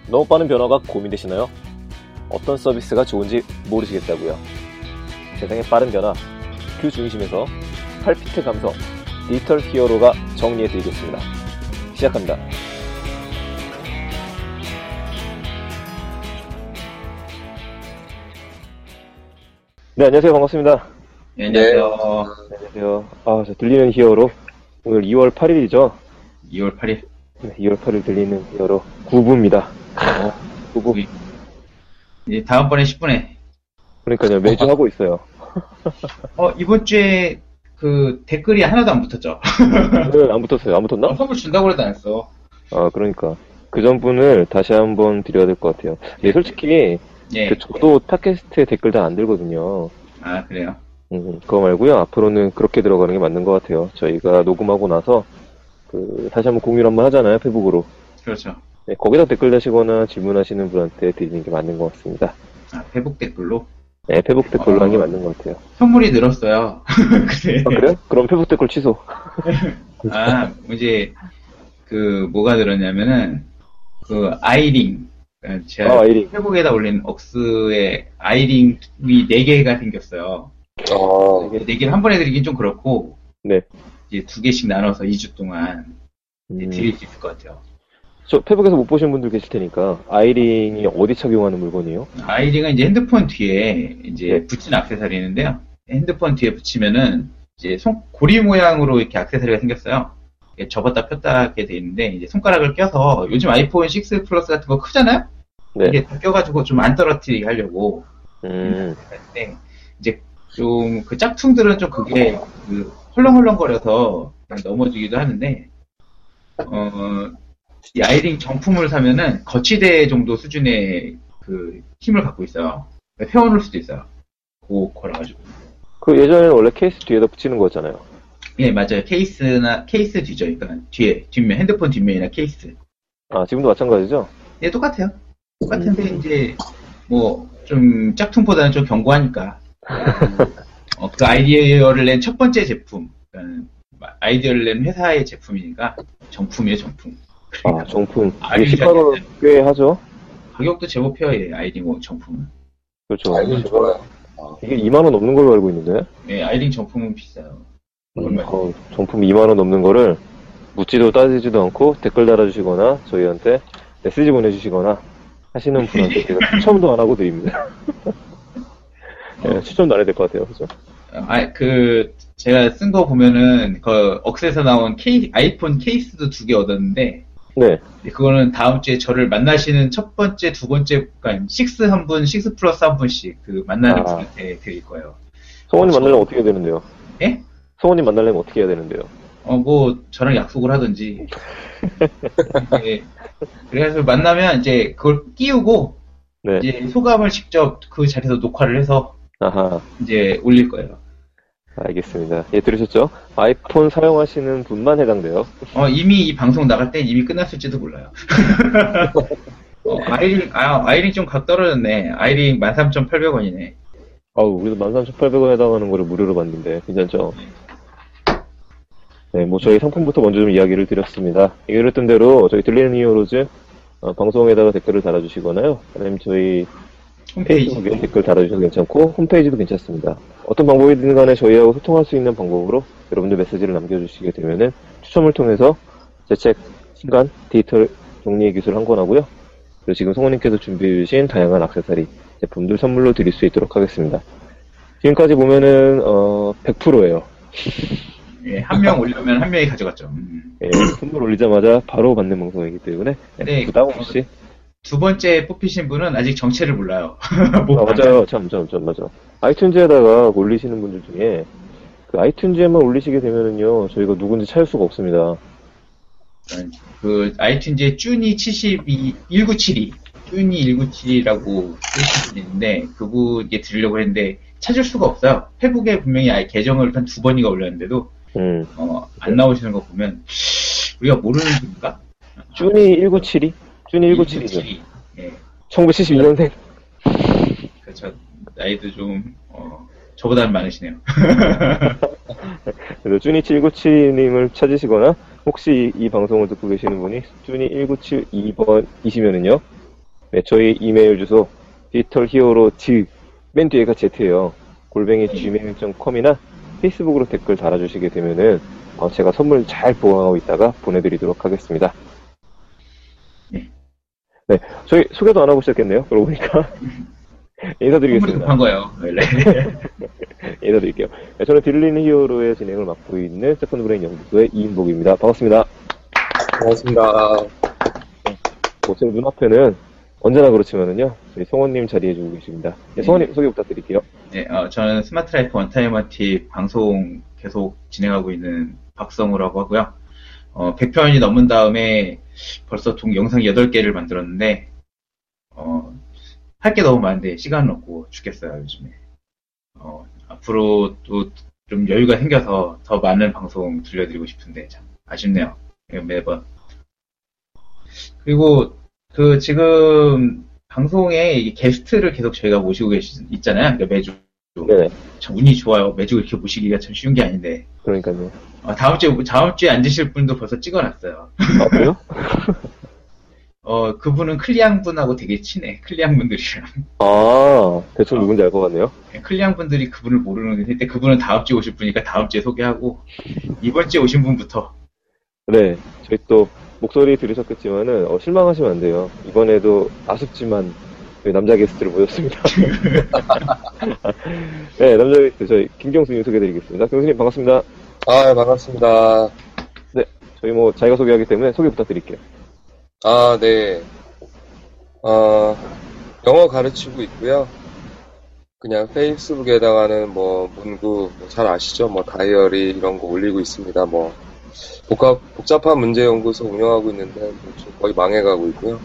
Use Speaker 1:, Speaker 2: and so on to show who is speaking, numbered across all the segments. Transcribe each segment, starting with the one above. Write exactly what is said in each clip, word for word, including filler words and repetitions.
Speaker 1: 너무 빠른 변화가 고민되시나요? 어떤 서비스가 좋은지 모르시겠다고요? 세상의 빠른 변화, 그 중심에서 팔피트 감성, 디지털 히어로가 정리해드리겠습니다. 시작합니다. 네, 안녕하세요. 반갑습니다.
Speaker 2: 네, 안녕하세요.
Speaker 1: 네, 안녕하세요. 아, 저 들리는 히어로. 오늘 이월 팔일이죠?
Speaker 2: 이월 팔일.
Speaker 1: 네, 이월 팔일 들리는 히어로 구 부입니다.
Speaker 2: 어,
Speaker 1: 구 부.
Speaker 2: 이제 다음번에 십 분에.
Speaker 1: 그러니까요, 매주 어, 하고 있어요.
Speaker 2: 어, 이번 주에 그 댓글이 하나도 안 붙었죠?
Speaker 1: 네, 안 붙었어요. 안 붙었나?
Speaker 2: 어, 선물 준다고 해도 안 했어.
Speaker 1: 아, 그러니까. 그 전분을 다시 한번 드려야 될 것 같아요. 예, 솔직히,
Speaker 2: 예.
Speaker 1: 그 저도 팟캐스트에 댓글 다 안 들거든요.
Speaker 2: 아, 그래요?
Speaker 1: 음, 그거 말고요. 앞으로는 그렇게 들어가는 게 맞는 것 같아요. 저희가 녹음하고 나서, 그, 다시 한번 공유를 한번 하잖아요, 페북으로.
Speaker 2: 그렇죠.
Speaker 1: 네, 거기다 댓글 다시거나 질문하시는 분한테 드리는 게 맞는 것 같습니다.
Speaker 2: 아, 페북 댓글로?
Speaker 1: 네, 페북 댓글로
Speaker 2: 어,
Speaker 1: 하는 게 맞는 것 같아요.
Speaker 2: 선물이 늘었어요. 그래.
Speaker 1: 아, 그래요? 그럼 페북 댓글 취소.
Speaker 2: 아, 이제, 그, 뭐가 늘었냐면은, 그, 아이링. 제가
Speaker 1: 아, 아이링.
Speaker 2: 페북에다 올린 억스에 아이링이 네 개가 생겼어요.
Speaker 1: 아,
Speaker 2: 네 개를 한 번에 드리긴 좀 그렇고,
Speaker 1: 네.
Speaker 2: 이제 두 개씩 나눠서 이 주 동안 이제
Speaker 1: 음.
Speaker 2: 드릴 수 있을 것 같아요.
Speaker 1: 저 페북에서 못 보신 분들 계실 테니까, 아이링이 어디 착용하는 물건이에요?
Speaker 2: 아이링은 이제 핸드폰 뒤에 이제
Speaker 1: 네.
Speaker 2: 붙인 액세서리인데요. 핸드폰 뒤에 붙이면은 이제 손, 고리 모양으로 이렇게 액세서리가 생겼어요. 이게 접었다 폈다 하게 돼 있는데, 이제 손가락을 껴서, 요즘 아이폰 육 플러스 같은 거 크잖아요?
Speaker 1: 네.
Speaker 2: 이게 다 껴가지고 좀 안 떨어뜨리게 하려고.
Speaker 1: 음.
Speaker 2: 근데 이제 좀 그 짝퉁들은 좀 그게 그 헐렁헐렁거려서 넘어지기도 하는데, 어, 이 아이링 정품을 사면은 거치대 정도 수준의 그 힘을 갖고 있어요. 세워놓을 수도 있어요. 고, 걸어가지고.
Speaker 1: 그 예전에는 원래 케이스 뒤에다 붙이는 거였잖아요.
Speaker 2: 예, 맞아요. 케이스나, 케이스 뒤죠. 그러니까 뒤에, 뒷면, 핸드폰 뒷면이나 케이스.
Speaker 1: 아, 지금도 마찬가지죠?
Speaker 2: 예, 똑같아요. 똑같은데, 이제, 뭐, 좀, 짝퉁보다는 좀 견고하니까. 어, 그 아이디어를 낸 첫 번째 제품. 그러니까 아이디어를 낸 회사의 제품이니까, 정품이에요, 정품.
Speaker 1: 아, 정품.
Speaker 2: 아이링
Speaker 1: 이게 시가로 꽤 하죠?
Speaker 2: 가격도 제법 해요, 예, 아이링 정품은.
Speaker 1: 그렇죠.
Speaker 3: 아이링 좋아요.
Speaker 1: 이게 이만 원 넘는 걸로 알고 있는데?
Speaker 2: 예, 아이링 정품은 비싸요.
Speaker 1: 음, 어, 정품 이만 원 넘는 거를 묻지도 따지지도 않고 댓글 달아주시거나 저희한테 메시지 보내주시거나 하시는 분한테 제가 추첨도 안 하고 드립니다. 네, 추첨도 안 해야 될 것 같아요. 그죠?
Speaker 2: 아, 그, 제가 쓴 거 보면은, 그, 억스에서 나온 케이, 아이폰 케이스도 두 개 얻었는데,
Speaker 1: 네.
Speaker 2: 그거는 다음 주에 저를 만나시는 첫 번째, 두 번째, 그러니까, 식스 한 분, 식스 플러스 한 분씩, 그, 만나는
Speaker 1: 아.
Speaker 2: 분한테 드릴 거예요.
Speaker 1: 성원님
Speaker 2: 어,
Speaker 1: 만나려면 어떻게 해야 되는데요?
Speaker 2: 예?
Speaker 1: 성원님 만나려면 어떻게 해야 되는데요?
Speaker 2: 어, 뭐, 저랑 약속을 하든지. 예. 그래서 만나면 이제 그걸 끼우고,
Speaker 1: 네.
Speaker 2: 이제 소감을 직접 그 자리에서 녹화를 해서,
Speaker 1: 아하.
Speaker 2: 이제 올릴 거예요.
Speaker 1: 알겠습니다. 예, 들으셨죠? 아이폰 사용하시는 분만 해당돼요.
Speaker 2: 어, 이미 이 방송 나갈 때 이미 끝났을지도 몰라요. 어, 아이링, 아, 아이링 좀 각 떨어졌네. 아이링 만 삼천팔백 원이네.
Speaker 1: 아우, 우리도 만 삼천팔백 원 해당하는 거를 무료로 받는데, 괜찮죠? 네, 뭐, 저희 상품부터 먼저 좀 이야기를 드렸습니다. 얘기를 했던 대로, 저희 들리는 히어로즈, 어, 방송에다가 댓글을 달아주시거나요. 아니면 저희
Speaker 2: 홈페이지.
Speaker 1: 페이스북에 댓글 달아주셔도 괜찮고, 홈페이지도 괜찮습니다. 어떤 방법이든 간에 저희하고 소통할 수 있는 방법으로 여러분들 메시지를 남겨주시게 되면은 추첨을 통해서 제 책, 신간, 디지털 정리의 기술 한 권 하고요. 그리고 지금 성우님께서 준비해주신 다양한 액세서리 제품들 선물로 드릴 수 있도록 하겠습니다. 지금까지 보면은, 어, 백 퍼센트예요.
Speaker 2: 예, 한 명 올려면 한 명이 가져갔죠. 음.
Speaker 1: 예, 선물 올리자마자 바로 받는 방송이기 때문에 예,
Speaker 2: 네,
Speaker 1: 부담 없이.
Speaker 2: 두 번째 뽑히신 분은 아직 정체를 몰라요. 뭐
Speaker 1: 아, 맞아요. 참, 참, 참, 맞아. 아이튠즈에다가 올리시는 분들 중에 그 아이튠즈에만 올리시게 되면은요, 저희가 누군지 찾을 수가 없습니다.
Speaker 2: 그 아이튠즈에 쭈니 칠십이, 천구백칠십이, 쭈니 천구백칠십이라고 쓰신 분이 있는데 그분께 드리려고 했는데 찾을 수가 없어요. 페북에 분명히 아예 계정을 한 두 번이가 올렸는데도
Speaker 1: 음.
Speaker 2: 어, 안 나오시는 거 보면 우리가 모르는 분인가?
Speaker 1: 쭈니 천구백칠십이? 쭈니 천구백칠십이죠.
Speaker 2: 예.
Speaker 1: 천구백칠십이 년생.
Speaker 2: 그렇죠. 나이도 좀 어, 저보다는 많으시네요.
Speaker 1: 그래서 쭈니 칠구칠님을 찾으시거나 혹시 이 방송을 듣고 계시는 분이 쭈니 천구백칠십이 번이시면은요, 네, 저희 이메일 주소 디지털 히어로 즈 맨 뒤에가 Z예요. 골뱅이 지메일 닷컴이나 페이스북으로 댓글 달아주시게 되면은 어, 제가 선물 잘 보관하고 있다가 보내드리도록 하겠습니다.
Speaker 2: 네.
Speaker 1: 네, 저희 소개도 안 하고 시작했네요. 그러고 보니까
Speaker 2: 선물이
Speaker 1: 인사드리겠습니다.
Speaker 2: 급한 거예요, 원래.
Speaker 1: 인사드릴게요. 네, 저는 딜리는 히어로의 진행을 맡고 있는 세컨드 브레인 연구소의 이인복입니다. 반갑습니다.
Speaker 3: 반갑습니다.
Speaker 1: 뭐, 제 눈앞에는 언제나 그렇지만은요, 저희 성원님 자리해주고 계십니다. 네, 성원님 소개 부탁드릴게요.
Speaker 2: 네, 어, 저는 스마트 라이프 원타임원티 방송 계속 진행하고 있는 박성우라고 하고요. 어, 백 편이 넘은 다음에 벌써 총 영상 여덟 개를 만들었는데, 어, 할 게 너무 많은데 시간은 없고 죽겠어요, 요즘에. 어, 앞으로 또 좀 여유가 생겨서 더 많은 방송 들려드리고 싶은데 참 아쉽네요. 매번. 그리고 그 지금 방송에 이 게스트를 계속 저희가 모시고 계시 있잖아요. 매주.
Speaker 1: 네,
Speaker 2: 참 운이 좋아요. 매주 이렇게 모시기가 참 쉬운 게 아닌데.
Speaker 1: 그러니까요.
Speaker 2: 어, 다음 주에 다음 주에 앉으실 분도 벌써 찍어놨어요.
Speaker 1: 아, 그래요?
Speaker 2: 어, 그분은 클리앙 분하고 되게 친해. 클리앙 분들이랑.
Speaker 1: 아, 대충 누군지 알 것 같네요.
Speaker 2: 클리앙 분들이 그분을 모르는데 그분은 다음 주에 오실 분이니까 다음 주에 소개하고 이번 주에 오신 분부터.
Speaker 1: 네, 저희 또 목소리 들으셨겠지만은 어, 실망하시면 안 돼요. 이번에도 아쉽지만 저희 남자 게스트를 모셨습니다. 네, 남자 게스트 저희 김경수님 소개해드리겠습니다. 경수님 반갑습니다.
Speaker 3: 아, 반갑습니다.
Speaker 1: 네, 저희 뭐 자기가 소개하기 때문에 소개 부탁드릴게요.
Speaker 3: 아, 네. 어, 영어 가르치고 있고요. 그냥 페이스북에다가는 뭐 문구 뭐잘 아시죠? 뭐 다이어리 이런 거 올리고 있습니다. 뭐 복합 복잡한 문제 연구소 운영하고 있는데 뭐 지금 거의 망해가고 있고요.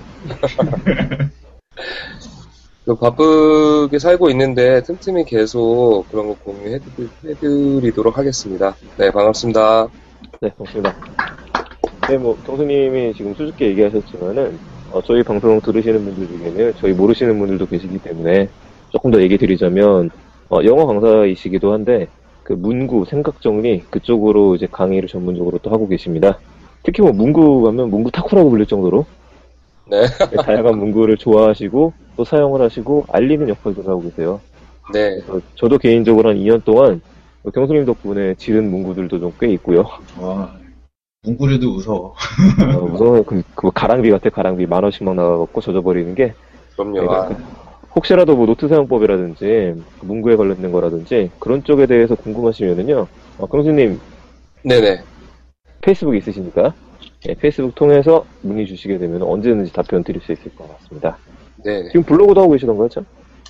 Speaker 3: 또 바쁘게 살고 있는데 틈틈이 계속 그런 거 공유해드리도록 하겠습니다. 네, 반갑습니다.
Speaker 1: 네, 반갑습니다. 네, 뭐 경수님이 지금 수줍게 얘기하셨지만은 어, 저희 방송 들으시는 분들 중에는 저희 모르시는 분들도 계시기 때문에 조금 더 얘기 드리자면 어, 영어 강사이시기도 한데 그 문구, 생각 정리 그쪽으로 이제 강의를 전문적으로 또 하고 계십니다. 특히 뭐 문구 하면 문구 타쿠라고 불릴 정도로
Speaker 3: 네,
Speaker 1: 다양한 문구를 좋아하시고 또 사용을 하시고 알리는 역할도 하고 계세요.
Speaker 3: 네,
Speaker 1: 그래서 저도 개인적으로 한 이 년 동안 경수님 덕분에 지른 문구들도 좀 꽤 있고요.
Speaker 2: 와, 문구류도 무서워.
Speaker 1: 어, 우선 그, 그 가랑비 같아. 가랑비 만 원씩 막 나가갖고 젖어버리는 게
Speaker 3: 그럼요.
Speaker 1: 내가
Speaker 3: 아,
Speaker 1: 그- 혹시라도 뭐 노트 사용법이라든지 그 문구에 관련된 거라든지 그런 쪽에 대해서 궁금하시면은요, 어, 경수님
Speaker 3: 네네.
Speaker 1: 페이스북 있으시니까 예, 페이스북 통해서 문의 주시게 되면 언제든지 답변 드릴 수 있을 것 같습니다.
Speaker 3: 네.
Speaker 1: 지금 블로그도 하고 계시던 거죠?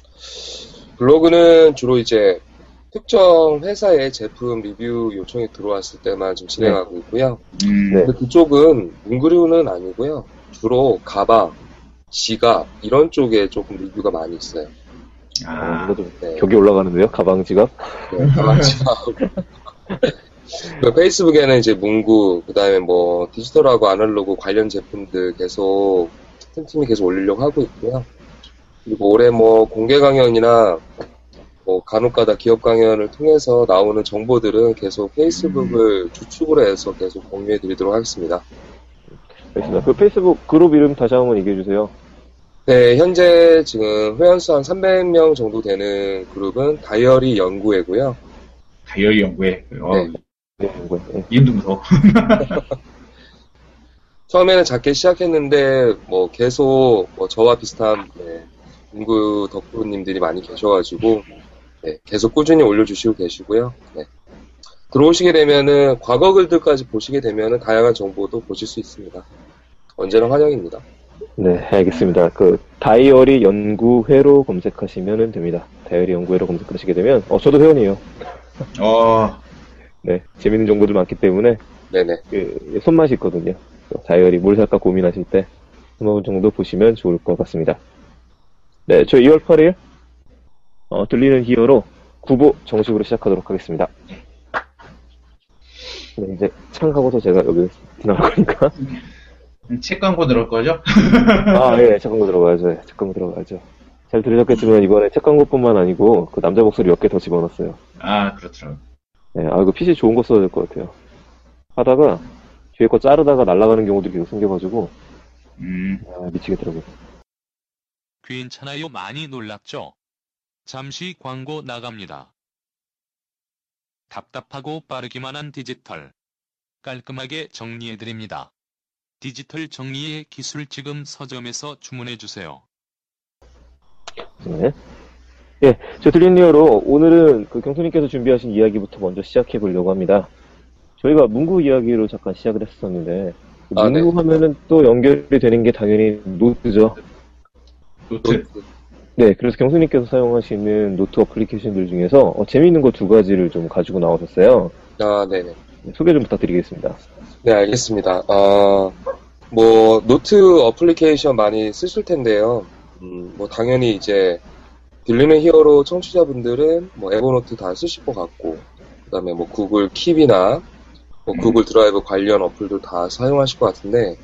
Speaker 3: 블로그는 주로 이제 특정 회사의 제품 리뷰 요청이 들어왔을 때만 좀 진행하고 있고요.
Speaker 2: 음,
Speaker 1: 네.
Speaker 3: 근데 그쪽은 문구류는 아니고요. 주로 가방, 지갑 이런 쪽에 조금 리뷰가 많이 있어요.
Speaker 1: 어,
Speaker 2: 아,
Speaker 1: 이거 좀
Speaker 3: 네.
Speaker 1: 격이 올라가는데요. 가방, 지갑.
Speaker 3: 네, 가방, 지갑. 그 페이스북에는 이제 문구, 그 다음에 뭐 디지털하고 아날로그 관련 제품들 계속 틈틈이 계속 올리려고 하고 있고요. 그리고 올해 뭐 공개 강연이나 뭐 간혹가다 기업 강연을 통해서 나오는 정보들은 계속 페이스북을 주축으로 해서 계속 공유해 드리도록 하겠습니다.
Speaker 1: 알겠습니다. 그 페이스북 그룹 이름 다시 한번 얘기해 주세요.
Speaker 3: 네, 현재 지금 회원수 한 삼백 명 정도 되는 그룹은 다이어리 연구회고요.
Speaker 2: 다이어리 연구회. 어,
Speaker 3: 네.
Speaker 1: 네, 이거, 예.
Speaker 2: 이름도 무서워.
Speaker 3: 처음에는 작게 시작했는데 뭐 계속 뭐 저와 비슷한 네, 연구 덕후님들이 많이 계셔가지고 네, 계속 꾸준히 올려주시고 계시고요. 네. 들어오시게 되면은 과거 글들까지 보시게 되면은 다양한 정보도 보실 수 있습니다. 언제나 환영입니다.
Speaker 1: 네, 알겠습니다. 그 다이어리 연구회로 검색하시면 됩니다. 다이어리 연구회로 검색하시게 되면 어 저도 회원이에요.
Speaker 2: 어,
Speaker 1: 네, 재밌는 정보들 많기 때문에
Speaker 3: 네네.
Speaker 1: 그 손맛이 있거든요. 그래서 다이어리 뭘 살까 고민하실 때 한번 정도 보시면 좋을 것 같습니다. 네, 저 이월 팔일 어, 들리는 히어로 구 부 정식으로 시작하도록 하겠습니다. 네, 이제 창하고서 제가 여기 지나갈 거니까.
Speaker 2: 책 광고 들을 거죠?
Speaker 1: 아, 예, 책 광고 들어가야죠. 예, 책 광고 들어가야죠. 잘 들으셨겠지만 이번에 책 광고뿐만 아니고 그 남자 목소리 몇 개 더 집어넣었어요.
Speaker 2: 아, 그렇더라고.
Speaker 1: 네, 아, 이거 피씨 좋은 거 써야 될 것 같아요. 하다가 뒤에 거 자르다가 날아가는 경우도 계속 생겨가지고
Speaker 2: 음.
Speaker 1: 아, 미치겠더라고요.
Speaker 4: 괜찮아요. 많이 놀랍죠? 잠시 광고 나갑니다. 답답하고 빠르기만 한 디지털. 깔끔하게 정리해드립니다. 디지털 정리의 기술 지금 서점에서 주문해주세요.
Speaker 1: 네. 예, 저 들린 리어로 오늘은 그 경수님께서 준비하신 이야기부터 먼저 시작해 보려고 합니다. 저희가 문구 이야기로 잠깐 시작을 했었는데, 그
Speaker 3: 아,
Speaker 1: 문구
Speaker 3: 네.
Speaker 1: 하면은 또 연결이 되는 게 당연히 노트죠.
Speaker 2: 노트.
Speaker 1: 네, 그래서 경수님께서 사용하시는 노트 어플리케이션들 중에서 어, 재미있는 거 두 가지를 좀 가지고 나오셨어요.
Speaker 3: 아, 네네.
Speaker 1: 네, 소개 좀 부탁드리겠습니다.
Speaker 3: 네, 알겠습니다. 어, 뭐, 노트 어플리케이션 많이 쓰실 텐데요. 음, 뭐, 당연히 이제, 들리는 히어로 청취자분들은 뭐, 에버노트 다 쓰실 것 같고, 그 다음에 뭐, 구글 킵이나, 뭐, 구글 드라이브 관련 어플도 다 사용하실 것 같은데,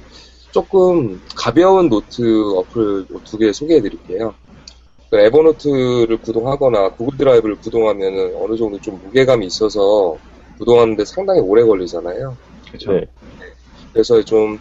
Speaker 3: 조금 가벼운 노트 어플 두 개 소개해 드릴게요. 그 에버노트를 구동하거나 구글 드라이브를 구동하면은 어느 정도 좀 무게감이 있어서 구동하는데 상당히 오래 걸리잖아요.
Speaker 2: 그렇죠.
Speaker 1: 네.
Speaker 3: 그래서 좀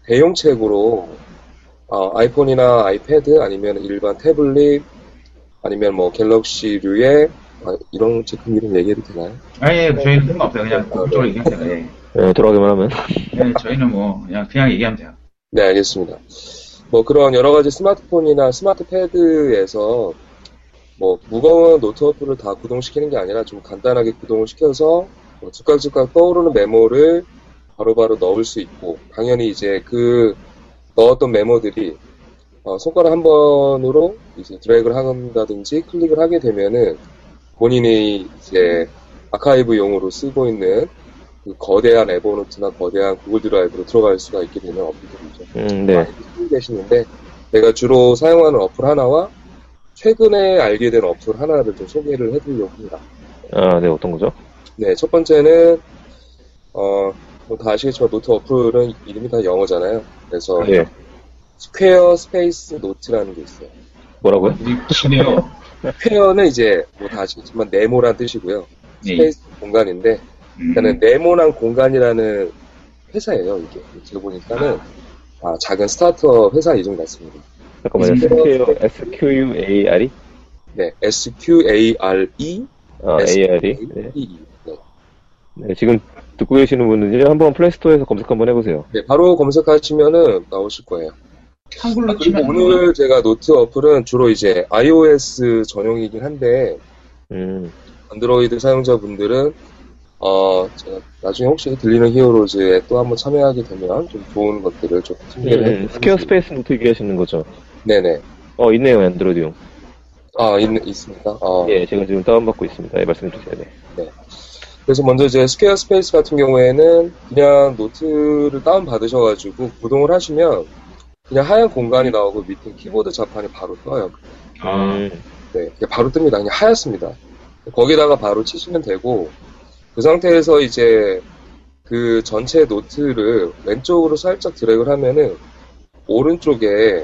Speaker 3: 대용책으로 어, 아이폰이나 아이패드 아니면 일반 태블릿 아니면 뭐 갤럭시류의 아, 이런 제품 이름 얘기해도 되나요?
Speaker 2: 아예 저희는 상관없어요. 그냥 그쪽으로 얘기하면 돼요. 예.
Speaker 1: 네, 돌아가기만 하면.
Speaker 2: 예, 저희는 뭐 그냥 그냥 얘기하면 돼요.
Speaker 3: 네, 알겠습니다. 뭐 그런 여러 가지 스마트폰이나 스마트 패드에서 뭐 무거운 노트 어플을 다 구동시키는 게 아니라 좀 간단하게 구동을 시켜서 뭐 즉각즉각 떠오르는 메모를 바로바로 넣을 수 있고, 당연히 이제 그 넣었던 메모들이 어, 손가락 한 번으로 이제 드래그를 한다든지 클릭을 하게 되면은 본인이 이제 아카이브용으로 쓰고 있는 그 거대한 에버노트나 거대한 구글 드라이브로 들어갈 수가 있게 되는 어플들이죠.
Speaker 1: 음, 네.
Speaker 3: 많이 쓰고 계시는데 제가 주로 사용하는 어플 하나와 최근에 알게 된 어플 하나를 좀 소개를 해드리려고 합니다.
Speaker 1: 아, 네, 어떤 거죠?
Speaker 3: 네, 첫 번째는 어, 뭐다 아시겠지만 노트 어플은 이름이 다 영어잖아요. 그래서
Speaker 1: 네.
Speaker 3: 스퀘어 스페이스 노트라는 게 있어요.
Speaker 1: 뭐라고요?
Speaker 2: 기네요.
Speaker 3: 스퀘어는 이제 뭐 다 아시겠지만 네모란 뜻이고요.
Speaker 2: 예.
Speaker 3: 스페이스 공간인데
Speaker 2: 음.
Speaker 3: 일단은 네모난 공간이라는 회사예요. 이게 제가 보니까는 아, 작은 스타트업 회사 이름 같습니다.
Speaker 1: 잠깐만요. 스퀘어, 에스큐유에이알이?
Speaker 3: 네, 에스큐에이알이
Speaker 1: 아, 에이알이? 네.
Speaker 3: 네.
Speaker 1: 네, 지금 듣고 계시는 분은요, 한번 플레이스토어에서 검색 한번 해보세요.
Speaker 3: 네, 바로 검색하시면은 나오실 거예요.
Speaker 2: 한글로
Speaker 3: 그리고
Speaker 2: 치면
Speaker 3: 오늘 제가 노트 어플은 주로 이제 iOS 전용이긴 한데
Speaker 1: 음,
Speaker 3: 안드로이드 사용자분들은 어 제가 나중에 혹시 들리는 히어로즈에 또 한번 참여하게 되면 좀 좋은 것들을 좀 소개를
Speaker 1: 음, 스퀘어 스페이스 노트 얘기하시는 거죠?
Speaker 3: 네네.
Speaker 1: 어, 있네요, 안드로이드용.
Speaker 3: 아 있, 있습니까? 어.
Speaker 1: 예, 제가 지금 다운받고 있습니다. 예, 말씀해 주세요. 네.
Speaker 3: 그래서 먼저 이제 스퀘어 스페이스 같은 경우에는 그냥 노트를 다운 받으셔가지고 구동을 하시면 그냥 하얀 공간이 나오고 밑에 키보드 자판이 바로 떠요.
Speaker 2: 아,
Speaker 1: 음,
Speaker 3: 네, 그냥 바로 뜹니다. 그냥 하얗습니다. 거기다가 바로 치시면 되고, 그 상태에서 이제 그 전체 노트를 왼쪽으로 살짝 드래그를 하면은 오른쪽에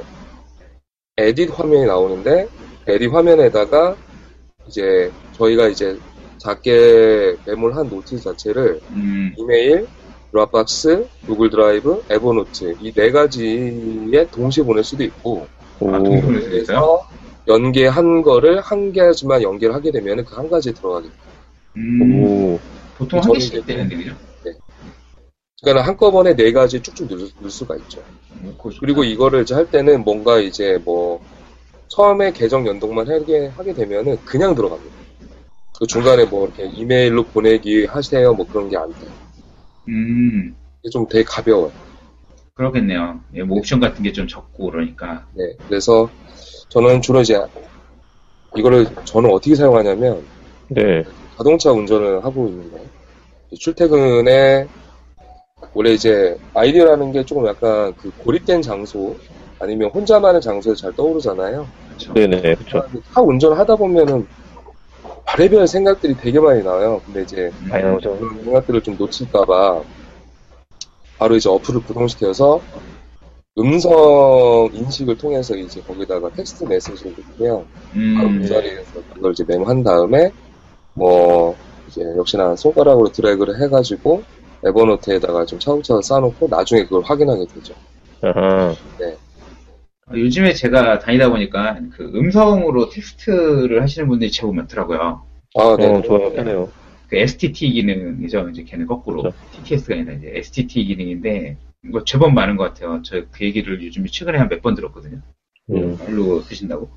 Speaker 3: 에딧 화면이 나오는데, 에딧 화면에다가 이제 저희가 이제 작게 메모를 한 노트 자체를
Speaker 2: 음,
Speaker 3: 이메일, 드랍박스, 구글 드라이브, 에버노트 이 네 가지에 동시에 보낼 수도 있고,
Speaker 1: 오,
Speaker 2: 아, 동시 보낼 수 있어요?
Speaker 3: 그래서 연계한 거를 한 개지만 연계를 하게 되면 그 한 가지에 들어가게 돼요.
Speaker 2: 음,
Speaker 1: 오,
Speaker 2: 보통 한
Speaker 3: 저는
Speaker 2: 개씩
Speaker 3: 이제-
Speaker 2: 되는 일이죠.
Speaker 3: 그러니까 한꺼번에 네 가지 쭉쭉 넣을, 넣을 수가 있죠.
Speaker 2: 음, 그거 좋다.
Speaker 3: 그리고 이거를 이제 할 때는 뭔가 이제 뭐 처음에 계정 연동만 하게, 하게 되면은 그냥 들어갑니다. 그 중간에 뭐 이렇게 이메일로 보내기 하세요 뭐 그런 게 안 돼요.
Speaker 2: 음,
Speaker 3: 이게 좀 되게 가벼워요.
Speaker 2: 그렇겠네요. 예, 뭐 옵션 같은 게 좀 적고 그러니까.
Speaker 3: 네, 그래서 저는 주로 이제 이거를 저는 어떻게 사용하냐면
Speaker 1: 네.
Speaker 3: 자동차 운전을 하고 있는 거예요. 출퇴근에 원래 이제 아이디어라는 게 조금 약간 그 고립된 장소 아니면 혼자만의 장소에 잘 떠오르잖아요.
Speaker 2: 그렇죠.
Speaker 1: 네네, 그쵸.
Speaker 3: 차 운전을 하다 보면은 별의별 생각들이 되게 많이 나와요. 근데 이제
Speaker 2: 음,
Speaker 1: 많이 나오죠.
Speaker 3: 그런 생각들을 좀 놓칠까봐 바로 이제 어플을 구동시켜서 음성 인식을 통해서 이제 거기다가 텍스트 메시지를 넣고요. 바로
Speaker 2: 음,
Speaker 3: 그 자리에서 그걸 이제 메모한 다음에 뭐 이제 역시나 손가락으로 드래그를 해가지고 에버노트에다가 좀 차곡차곡 쌓아놓고 나중에 그걸 확인하게 되죠.
Speaker 1: 아하.
Speaker 2: 요즘에 제가 다니다 보니까 그 음성으로 텍스트를 하시는 분들이 제법 많더라고요.
Speaker 3: 아, 네.
Speaker 1: 어, 좋아요. 편해요.
Speaker 2: 그 에스티티 기능이죠. 이제 걔는 거꾸로.
Speaker 1: 그렇죠.
Speaker 2: 티티에스가 아니라 이제 에스티티 기능인데, 이거 제법 많은 것 같아요. 저 그 얘기를 요즘에 최근에 한 몇 번 들었거든요.
Speaker 1: 음.
Speaker 2: 말로 쓰신다고.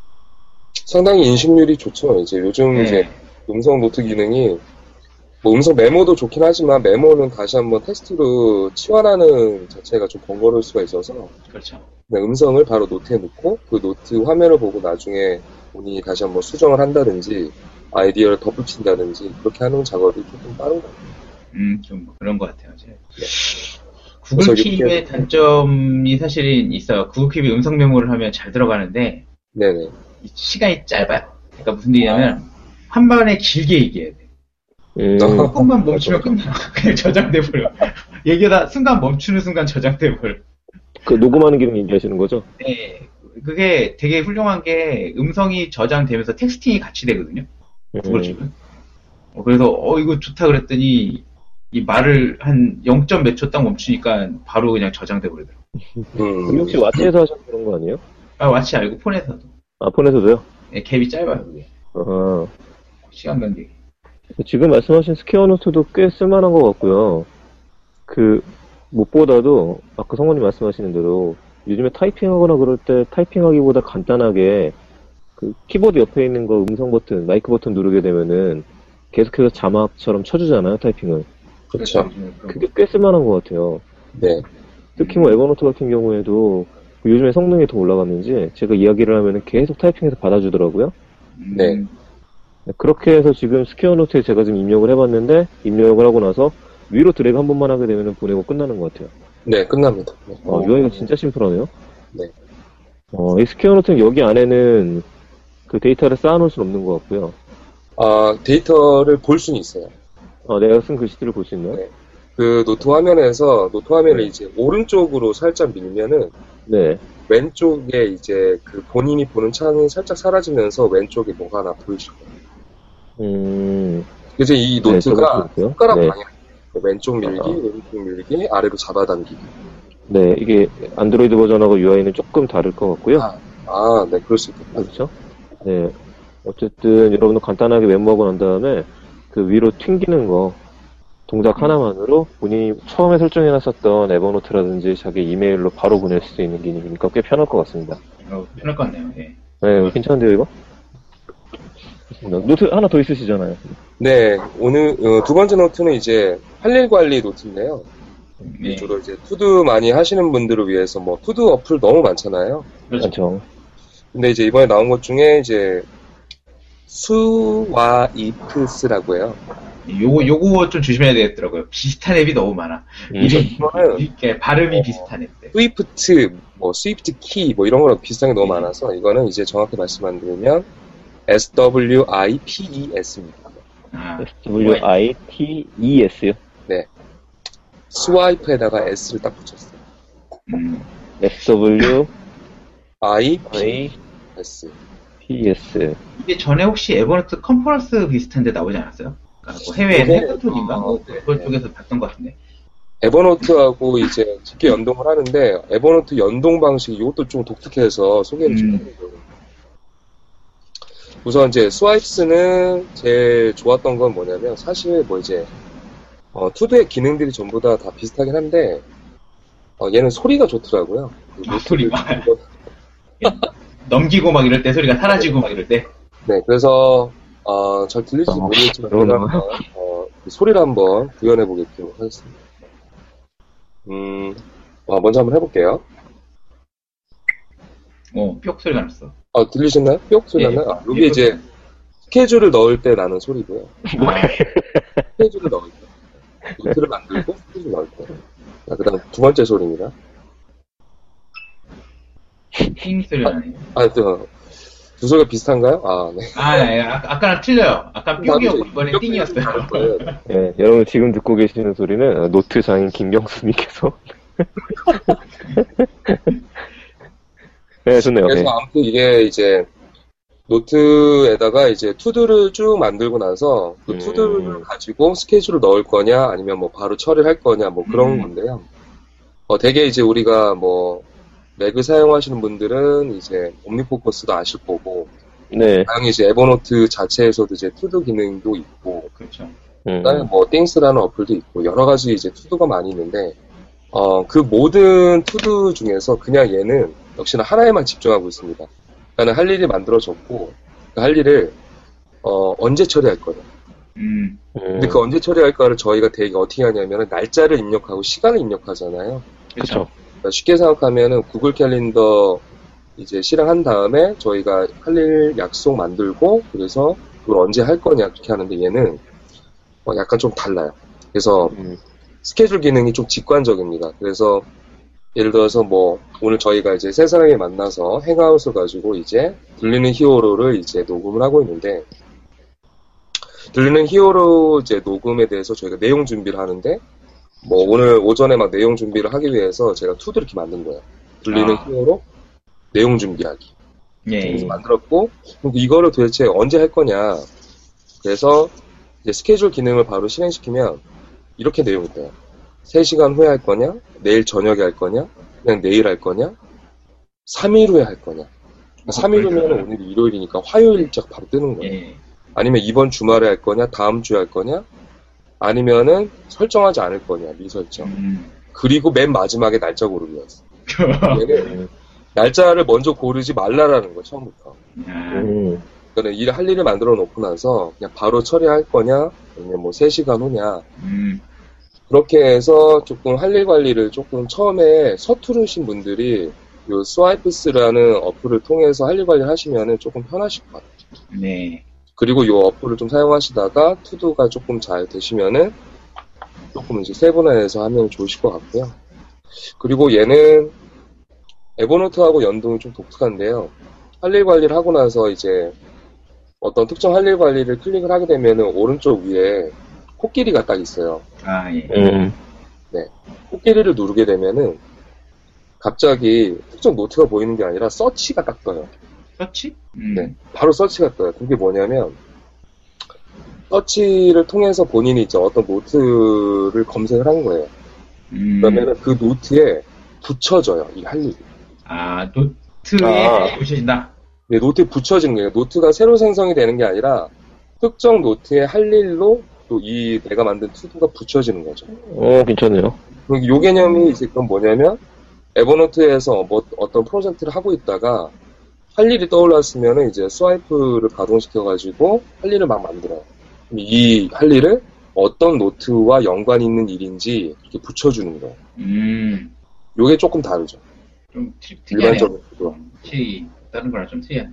Speaker 3: 상당히 인식률이 좋죠. 이제 요즘
Speaker 2: 네.
Speaker 3: 이제 음성 노트 기능이 뭐 음성 메모도 좋긴 하지만 메모는 다시 한번 텍스트로 치환하는 자체가 좀 번거로울 수가 있어서
Speaker 2: 그렇죠.
Speaker 3: 그냥 음성을 바로 노트에 넣고 그 노트 화면을 보고 나중에 본인이 다시 한번 수정을 한다든지 아이디어를 덧붙인다든지 그렇게 하는 작업이 조금 빠른 것 같아요.
Speaker 2: 음, 좀 그런 것 같아요. 이제.
Speaker 3: 그래서
Speaker 2: 구글 킵의
Speaker 3: 이렇게-
Speaker 2: 단점이 사실은 있어요. 구글 킵이 음성 메모를 하면 잘 들어가는데,
Speaker 3: 네네.
Speaker 2: 이 시간이 짧아요. 그러니까 무슨 얘기냐면, 한 번에 길게 얘기해야 돼.
Speaker 1: 음.
Speaker 2: 조금만 멈추면 끝나. 그냥 저장돼 버려. 얘기하다 순간 멈추는 순간 저장돼 버려.
Speaker 1: 그 녹음하는 기능 얘기하시는 거죠?
Speaker 2: 네. 그게 되게 훌륭한 게 음성이 저장되면서 텍스팅이 같이 되거든요. 구글
Speaker 1: 음.
Speaker 2: 킵은. 어, 그래서 어 이거 좋다 그랬더니 이 말을 한 영 점 몇 초 딱 멈추니까 바로 그냥 저장돼 버리더라고요.
Speaker 3: 음.
Speaker 1: 그게 혹시 왓츠에서 하셔서 그런 거 아니에요?
Speaker 2: 아, 마치 알고 폰에서도.
Speaker 1: 아, 폰에서도요?
Speaker 2: 네, 갭이 짧아요, 그게.
Speaker 1: 아하.
Speaker 2: 시간 간격이.
Speaker 1: 지금 말씀하신 스퀘어 노트도 꽤 쓸만한 것 같고요. 그, 무엇보다도, 아까 성우님 말씀하시는 대로, 요즘에 타이핑하거나 그럴 때 타이핑하기보다 간단하게, 그, 키보드 옆에 있는 거 음성 버튼, 마이크 버튼 누르게 되면은, 계속해서 자막처럼 쳐주잖아요, 타이핑을.
Speaker 3: 그렇죠.
Speaker 2: 요즘에 그런
Speaker 1: 그게 꽤 쓸만한 것 같아요.
Speaker 3: 네.
Speaker 1: 특히 뭐 에버노트 같은 경우에도, 요즘에 성능이 더 올라갔는지, 제가 이야기를 하면은 계속 타이핑해서 받아주더라고요.
Speaker 2: 음,
Speaker 3: 네.
Speaker 1: 네, 그렇게 해서 지금 스퀘어 노트에 제가 지금 입력을 해봤는데, 입력을 하고 나서 위로 드래그 한 번만 하게 되면 보내고 끝나는 것 같아요.
Speaker 3: 네, 끝납니다. 네.
Speaker 1: 어, 유아이가 진짜 심플하네요.
Speaker 3: 네.
Speaker 1: 어, 이 스퀘어 노트는 여기 안에는 그 데이터를 쌓아놓을 수는 없는 것 같고요.
Speaker 3: 아, 데이터를 볼 수는 있어요.
Speaker 1: 어, 내가 쓴 글씨들을 볼 수 있나요?
Speaker 3: 네. 그 노트 화면에서 노트 화면을
Speaker 1: 네.
Speaker 3: 이제 오른쪽으로 살짝 밀면은
Speaker 1: 네.
Speaker 3: 왼쪽에 이제 그 본인이 보는 창이 살짝 사라지면서 왼쪽에 뭐가 하나 보이실 거예요.
Speaker 1: 음,
Speaker 3: 그래서 이
Speaker 1: 네,
Speaker 3: 노트가
Speaker 1: 써보세요.
Speaker 3: 손가락
Speaker 1: 네.
Speaker 3: 방향, 왼쪽 밀기,
Speaker 1: 아.
Speaker 3: 오른쪽 밀기, 아래로 잡아당기기.
Speaker 1: 네, 이게 안드로이드 버전하고 유아이는 조금 다를 것 같고요.
Speaker 3: 아, 아, 네, 그럴 수 있겠다.
Speaker 1: 그렇죠? 네. 어쨌든 여러분도 간단하게 메모하고 난 다음에 그 위로 튕기는 거 동작 하나만으로 본인이 처음에 설정해놨었던 에버노트라든지 자기 이메일로 바로 보낼 수 있는 기능이니까 꽤 편할 것 같습니다.
Speaker 2: 어, 편할 것 같네요. 예.
Speaker 1: 네, 괜찮은데요, 이거? 좋습니다. 노트 하나 더 있으시잖아요.
Speaker 3: 네, 오늘 어, 두 번째 노트는 이제 할 일 관리 노트인데요.
Speaker 2: 네.
Speaker 3: 주로 이제 투두 많이 하시는 분들을 위해서 뭐 투두 어플 너무 많잖아요.
Speaker 2: 그렇죠.
Speaker 1: 그렇죠.
Speaker 3: 근데 이제 이번에 나온 것 중에 이제 스와이프스라고 해요.
Speaker 2: 요거, 요거 좀 조심해야 되겠더라고요. 비슷한 앱이 너무 많아.
Speaker 1: 음.
Speaker 2: 이름이,
Speaker 3: 이거는
Speaker 2: 이렇게 발음이 비슷한 앱들.
Speaker 3: 스위프트, 뭐 스위프트 키, 뭐 이런 거랑 비슷한 게 너무 많아서 이거는 이제 정확히 말씀 안 드리면 에스 더블유 아이 피 이 에스입니다.
Speaker 2: 아,
Speaker 1: 에스 더블유 아이 티 이 에스요?
Speaker 3: 스와이프에다가 S를 딱 붙였어요.
Speaker 2: 음,
Speaker 1: 에스 더블유
Speaker 3: I P
Speaker 1: 아이
Speaker 3: S.
Speaker 1: 티 에스.
Speaker 2: 이게 전에 혹시 에버노트 컨퍼런스 비슷한데 나오지 않았어요? 그러니까 뭐 해외
Speaker 3: 네.
Speaker 2: 해커톤인가? 뭐
Speaker 3: 네.
Speaker 2: 그걸 쪽에서 봤던 것 같은데.
Speaker 3: 에버노트하고 이제 깊게 연동을 하는데 에버노트 연동 방식이 이것도 좀 독특해서 소개를 좀
Speaker 2: 음.
Speaker 3: 해드리려고. 우선 이제 스와이프스는 제일 좋았던 건 뭐냐면 사실 뭐 이제 어, 투두의 기능들이 전부 다 다 비슷하긴 한데 어, 얘는 소리가 좋더라고요. 그
Speaker 2: 아,
Speaker 3: 노트를
Speaker 2: 소리가.
Speaker 3: 이거-
Speaker 2: 넘기고 막 이럴 때 소리가 사라지고 막 이럴 때.
Speaker 3: 네, 그래서 어, 잘 들릴지
Speaker 1: 어,
Speaker 3: 모르겠지만
Speaker 1: 그러나?
Speaker 3: 제가 한번 어, 그 소리를 한번 구현해 보겠도록 하겠습니다. 음, 어, 먼저 한번 해볼게요.
Speaker 2: 어, 뿅 소리가 났어.
Speaker 3: 아, 들리셨나요? 뿅 소리
Speaker 2: 예.
Speaker 3: 났나요? 아, 여기 이제 스케줄을 넣을 때 나는 소리고요.
Speaker 2: 아,
Speaker 3: 스케줄을 넣을 때. 노트를 만들고 스케줄 넣을 때. 자, 그 다음 두 번째 소리입니다.
Speaker 2: 띵 소리가 나네.
Speaker 3: 아, 또, 두 소리가 비슷한가요? 아, 네.
Speaker 2: 아, 예, 아, 아까랑 틀려요. 아까 뿅이었고 이번엔
Speaker 3: 뿅
Speaker 2: 띵이었어요.
Speaker 3: 나올 거예요.
Speaker 1: 네, 여러분 지금 듣고 계시는 소리는 노트 장인 김경수님께서 네, 좋네요.
Speaker 3: 그래서
Speaker 1: 네.
Speaker 3: 아무튼 이게 이제 노트에다가 이제 투두를 쭉 만들고 나서 그
Speaker 1: 음.
Speaker 3: 투두를 가지고 스케줄을 넣을 거냐 아니면 뭐 바로 처리할 거냐 뭐 그런
Speaker 2: 음.
Speaker 3: 건데요. 어, 되게 이제 우리가 뭐 맥을 사용하시는 분들은 이제 옴니포커스도 아실 거고,
Speaker 1: 네.
Speaker 3: 다행히 이제 에버노트 자체에서도 이제 투두 기능도 있고,
Speaker 2: 그렇죠.
Speaker 1: 음.
Speaker 3: 그다음에 뭐 띵스라는 어플도 있고 여러 가지 이제 투두가 많이 있는데, 어, 그 모든 투두 중에서 그냥 얘는 역시나 하나에만 집중하고 있습니다. 그러니까 할 일이 만들어졌고, 그 할 일을 어, 언제 처리할 거냐.
Speaker 2: 음.
Speaker 3: 근데 그 언제 처리할까를 저희가 되게 어떻게 하냐면 날짜를 입력하고 시간을 입력하잖아요.
Speaker 1: 그쵸.
Speaker 3: 그러니까 쉽게 생각하면은 구글 캘린더 이제 실행한 다음에 저희가 할 일 약속 만들고 그래서 그걸 언제 할 거냐 그렇게 하는데 얘는 어, 약간 좀 달라요. 그래서
Speaker 1: 음.
Speaker 3: 스케줄 기능이 좀 직관적입니다. 그래서 예를 들어서 뭐 오늘 저희가 이제 세 사람이 만나서 행아웃을 가지고 이제 들리는 히어로를 이제 녹음을 하고 있는데 들리는 히어로 이제 녹음에 대해서 저희가 내용 준비를 하는데 뭐 오늘 오전에 막 내용 준비를 하기 위해서 제가 투도 이렇게 만든 거예요. 들리는
Speaker 2: 아.
Speaker 3: 히어로 내용 준비하기.
Speaker 2: 예.
Speaker 3: 그래서 만들었고 그럼 이거를 도대체 언제 할 거냐. 그래서 이제 스케줄 기능을 바로 실행시키면 이렇게 내용이 돼요. 세 시간 후에 할 거냐? 내일 저녁에 할 거냐? 그냥 내일 할 거냐? 삼 일 후에 할 거냐? 삼 일 후면 오늘이 일요일이니까 화요일짝 바로 뜨는 거예요.
Speaker 2: 예.
Speaker 3: 아니면 이번 주말에 할 거냐? 다음 주에 할 거냐? 아니면은 설정하지 않을 거냐? 미설정.
Speaker 2: 음.
Speaker 3: 그리고 맨 마지막에 날짜 고르기였어. 얘는
Speaker 1: 음.
Speaker 3: 날짜를 먼저 고르지 말라라는 거 처음부터.
Speaker 2: 아,
Speaker 1: 음.
Speaker 3: 그러니까 일 할 일을 만들어 놓고 나서 그냥 바로 처리할 거냐? 아니면 뭐 세 시간 후냐?
Speaker 2: 음.
Speaker 3: 그렇게 해서 조금 할 일 관리를 조금 처음에 서투르신 분들이 요 스와이프스라는 어플을 통해서 할 일 관리를 하시면은 조금 편하실 것 같아요.
Speaker 2: 네.
Speaker 3: 그리고 요 어플을 좀 사용하시다가 투두가 조금 잘 되시면은 조금 이제 세분화해서 하면 좋으실 것 같고요. 그리고 얘는 에버노트하고 연동이 좀 독특한데요. 할 일 관리를 하고 나서 이제 어떤 특정 할 일 관리를 클릭을 하게 되면은 오른쪽 위에 코끼리가 딱 있어요.
Speaker 2: 아, 예.
Speaker 1: 음.
Speaker 3: 코끼리를 누르게 되면은 갑자기 특정 노트가 보이는 게 아니라 서치가 딱 떠요.
Speaker 2: 서치? 음.
Speaker 3: 네. 바로 서치가 떠요. 그게 뭐냐면 서치를 통해서 본인이 이제 어떤 노트를 검색을 한 거예요.
Speaker 2: 음.
Speaker 3: 그러면은 그 노트에 붙여져요. 이 할 일이.
Speaker 2: 아, 노트에
Speaker 1: 아.
Speaker 2: 붙여진다.
Speaker 3: 네, 노트에 붙여지는 거예요. 노트가 새로 생성이 되는 게 아니라 특정 노트에 할 일로 또 이 내가 만든 투두가 붙여지는 거죠.
Speaker 1: 어, 괜찮네요.
Speaker 3: 그럼 요 개념이 이제 그건 뭐냐면 에버노트에서 뭐 어떤 프로젝트를 하고 있다가 할 일이 떠올랐으면은 이제 스와이프를 가동시켜가지고 할 일을 막 만들어요. 그럼 이 할 일을 어떤 노트와 연관이 있는 일인지 이렇게 붙여주는 거예요.
Speaker 2: 음.
Speaker 3: 요게 조금 다르죠.
Speaker 2: 좀 특- 특이하네요.
Speaker 3: 일반적으로. 투두와.
Speaker 2: 확실히 다른 거랑 좀 특이하네.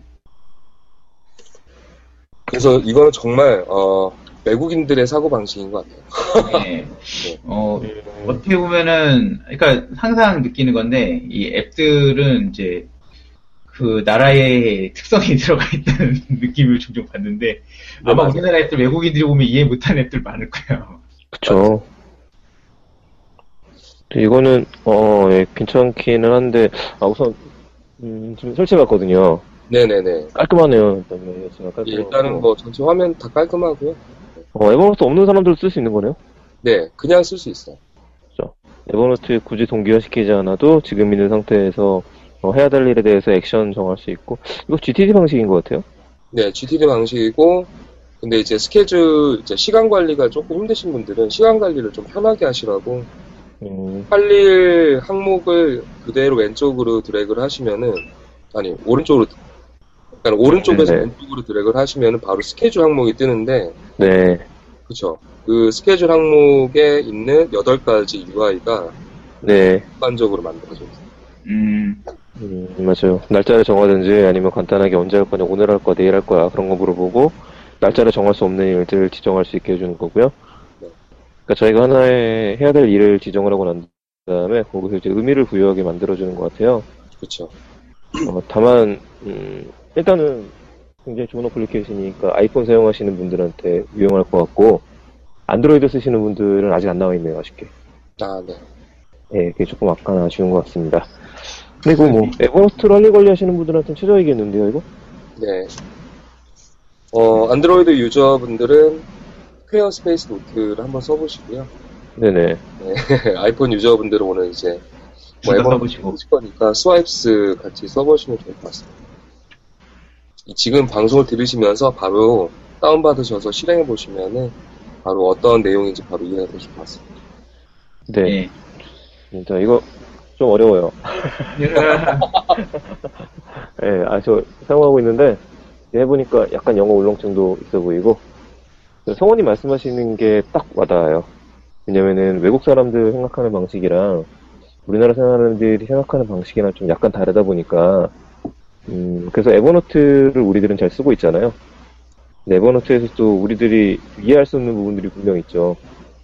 Speaker 3: 그래서 이거는 정말 어, 외국인들의 사고 방식인 것 같아요.
Speaker 2: 네. 어, 어떻게 보면은, 그러니까 항상 느끼는 건데, 이 앱들은 이제 그 나라의 특성이 들어가 있다는 느낌을 종종 받는데, 아마
Speaker 3: 맞아요.
Speaker 2: 우리나라 앱들 외국인들이 보면 이해 못하는 앱들 많을 거예요.
Speaker 1: 그쵸. 이거는, 어, 예, 괜찮기는 한데, 아, 우선, 음, 지금 설치해봤거든요.
Speaker 3: 네네네.
Speaker 1: 깔끔하네요. 일단, 예, 지금 깔끔하고.
Speaker 3: 일단은 뭐 전체 화면 다 깔끔하고요.
Speaker 1: 어, 에버노트 없는 사람들도 쓸 수 있는 거네요?
Speaker 3: 네, 그냥 쓸 수 있어요.
Speaker 1: 에버노트에 굳이 동기화시키지 않아도 지금 있는 상태에서 어, 해야 될 일에 대해서 액션 정할 수 있고, 이거 지티디 방식인 것 같아요?
Speaker 3: 네, 지티디 방식이고, 근데 이제 스케줄, 이제 시간 관리가 조금 힘드신 분들은 시간 관리를 좀 편하게 하시라고,
Speaker 1: 음,
Speaker 3: 할 일 항목을 그대로 왼쪽으로 드래그를 하시면은, 아니, 오른쪽으로, 그러니까 오른쪽에서
Speaker 1: 네.
Speaker 3: 왼쪽으로 드래그를 하시면은 바로 스케줄 항목이 뜨는데,
Speaker 1: 네.
Speaker 3: 그쵸. 그 스케줄 항목에 있는 여덟 가지 유아이가
Speaker 1: 네.
Speaker 3: 일반적으로 만들어져 있어요.
Speaker 2: 음,
Speaker 1: 음, 맞아요. 날짜를 정하든지 아니면 간단하게 언제 할 거냐, 오늘 할 거야, 내일 할 거야, 그런 거 물어보고, 날짜를 정할 수 없는 일들을 지정할 수 있게 해주는 거고요.
Speaker 3: 네.
Speaker 1: 그러니까 저희가 하나의 해야 될 일을 지정을 하고 난 다음에 거기서 이제 의미를 부여하게 만들어주는 것 같아요.
Speaker 3: 그쵸.
Speaker 1: 어, 다만, 음, 일단은 굉장히 좋은 어플리케이션이니까 아이폰 사용하시는 분들한테 유용할 것 같고, 안드로이드 쓰시는 분들은 아직 안 나와 있네요, 아쉽게.
Speaker 3: 아, 네.
Speaker 1: 예, 그게 조금 약간 아쉬운 것 같습니다. 그리고 뭐, 에버노트로 할 일 관리하시는 분들한테는 최저이겠는데요, 이거?
Speaker 3: 네. 어, 안드로이드 유저분들은 스퀘어 스페이스 노트를 한번 써보시고요.
Speaker 1: 네네.
Speaker 3: 네. 아이폰 유저분들은 오늘 이제
Speaker 2: 둘 다
Speaker 3: 에버노트
Speaker 2: 써보시고.
Speaker 3: 쓰실 거니까 스와이프스 같이 써보시면 좋을 것 같습니다. 지금 방송을 들으시면서 바로 다운받으셔서 실행해 보시면은 바로 어떤 내용인지 바로 이해가 되실 것 같습니다.
Speaker 1: 네.
Speaker 2: 예.
Speaker 1: 진짜 이거 좀 어려워요. 예, 아, 저 사용하고 있는데, 해보니까 약간 영어 울렁증도 있어 보이고, 성원이 말씀하시는 게 딱 와닿아요. 왜냐면은 외국 사람들 생각하는 방식이랑 우리나라 사람들이 생각하는 방식이랑 좀 약간 다르다 보니까, 음, 그래서 에버노트를 우리들은 잘 쓰고 있잖아요. 근데 에버노트에서 또 우리들이 이해할 수 없는 부분들이 분명 있죠.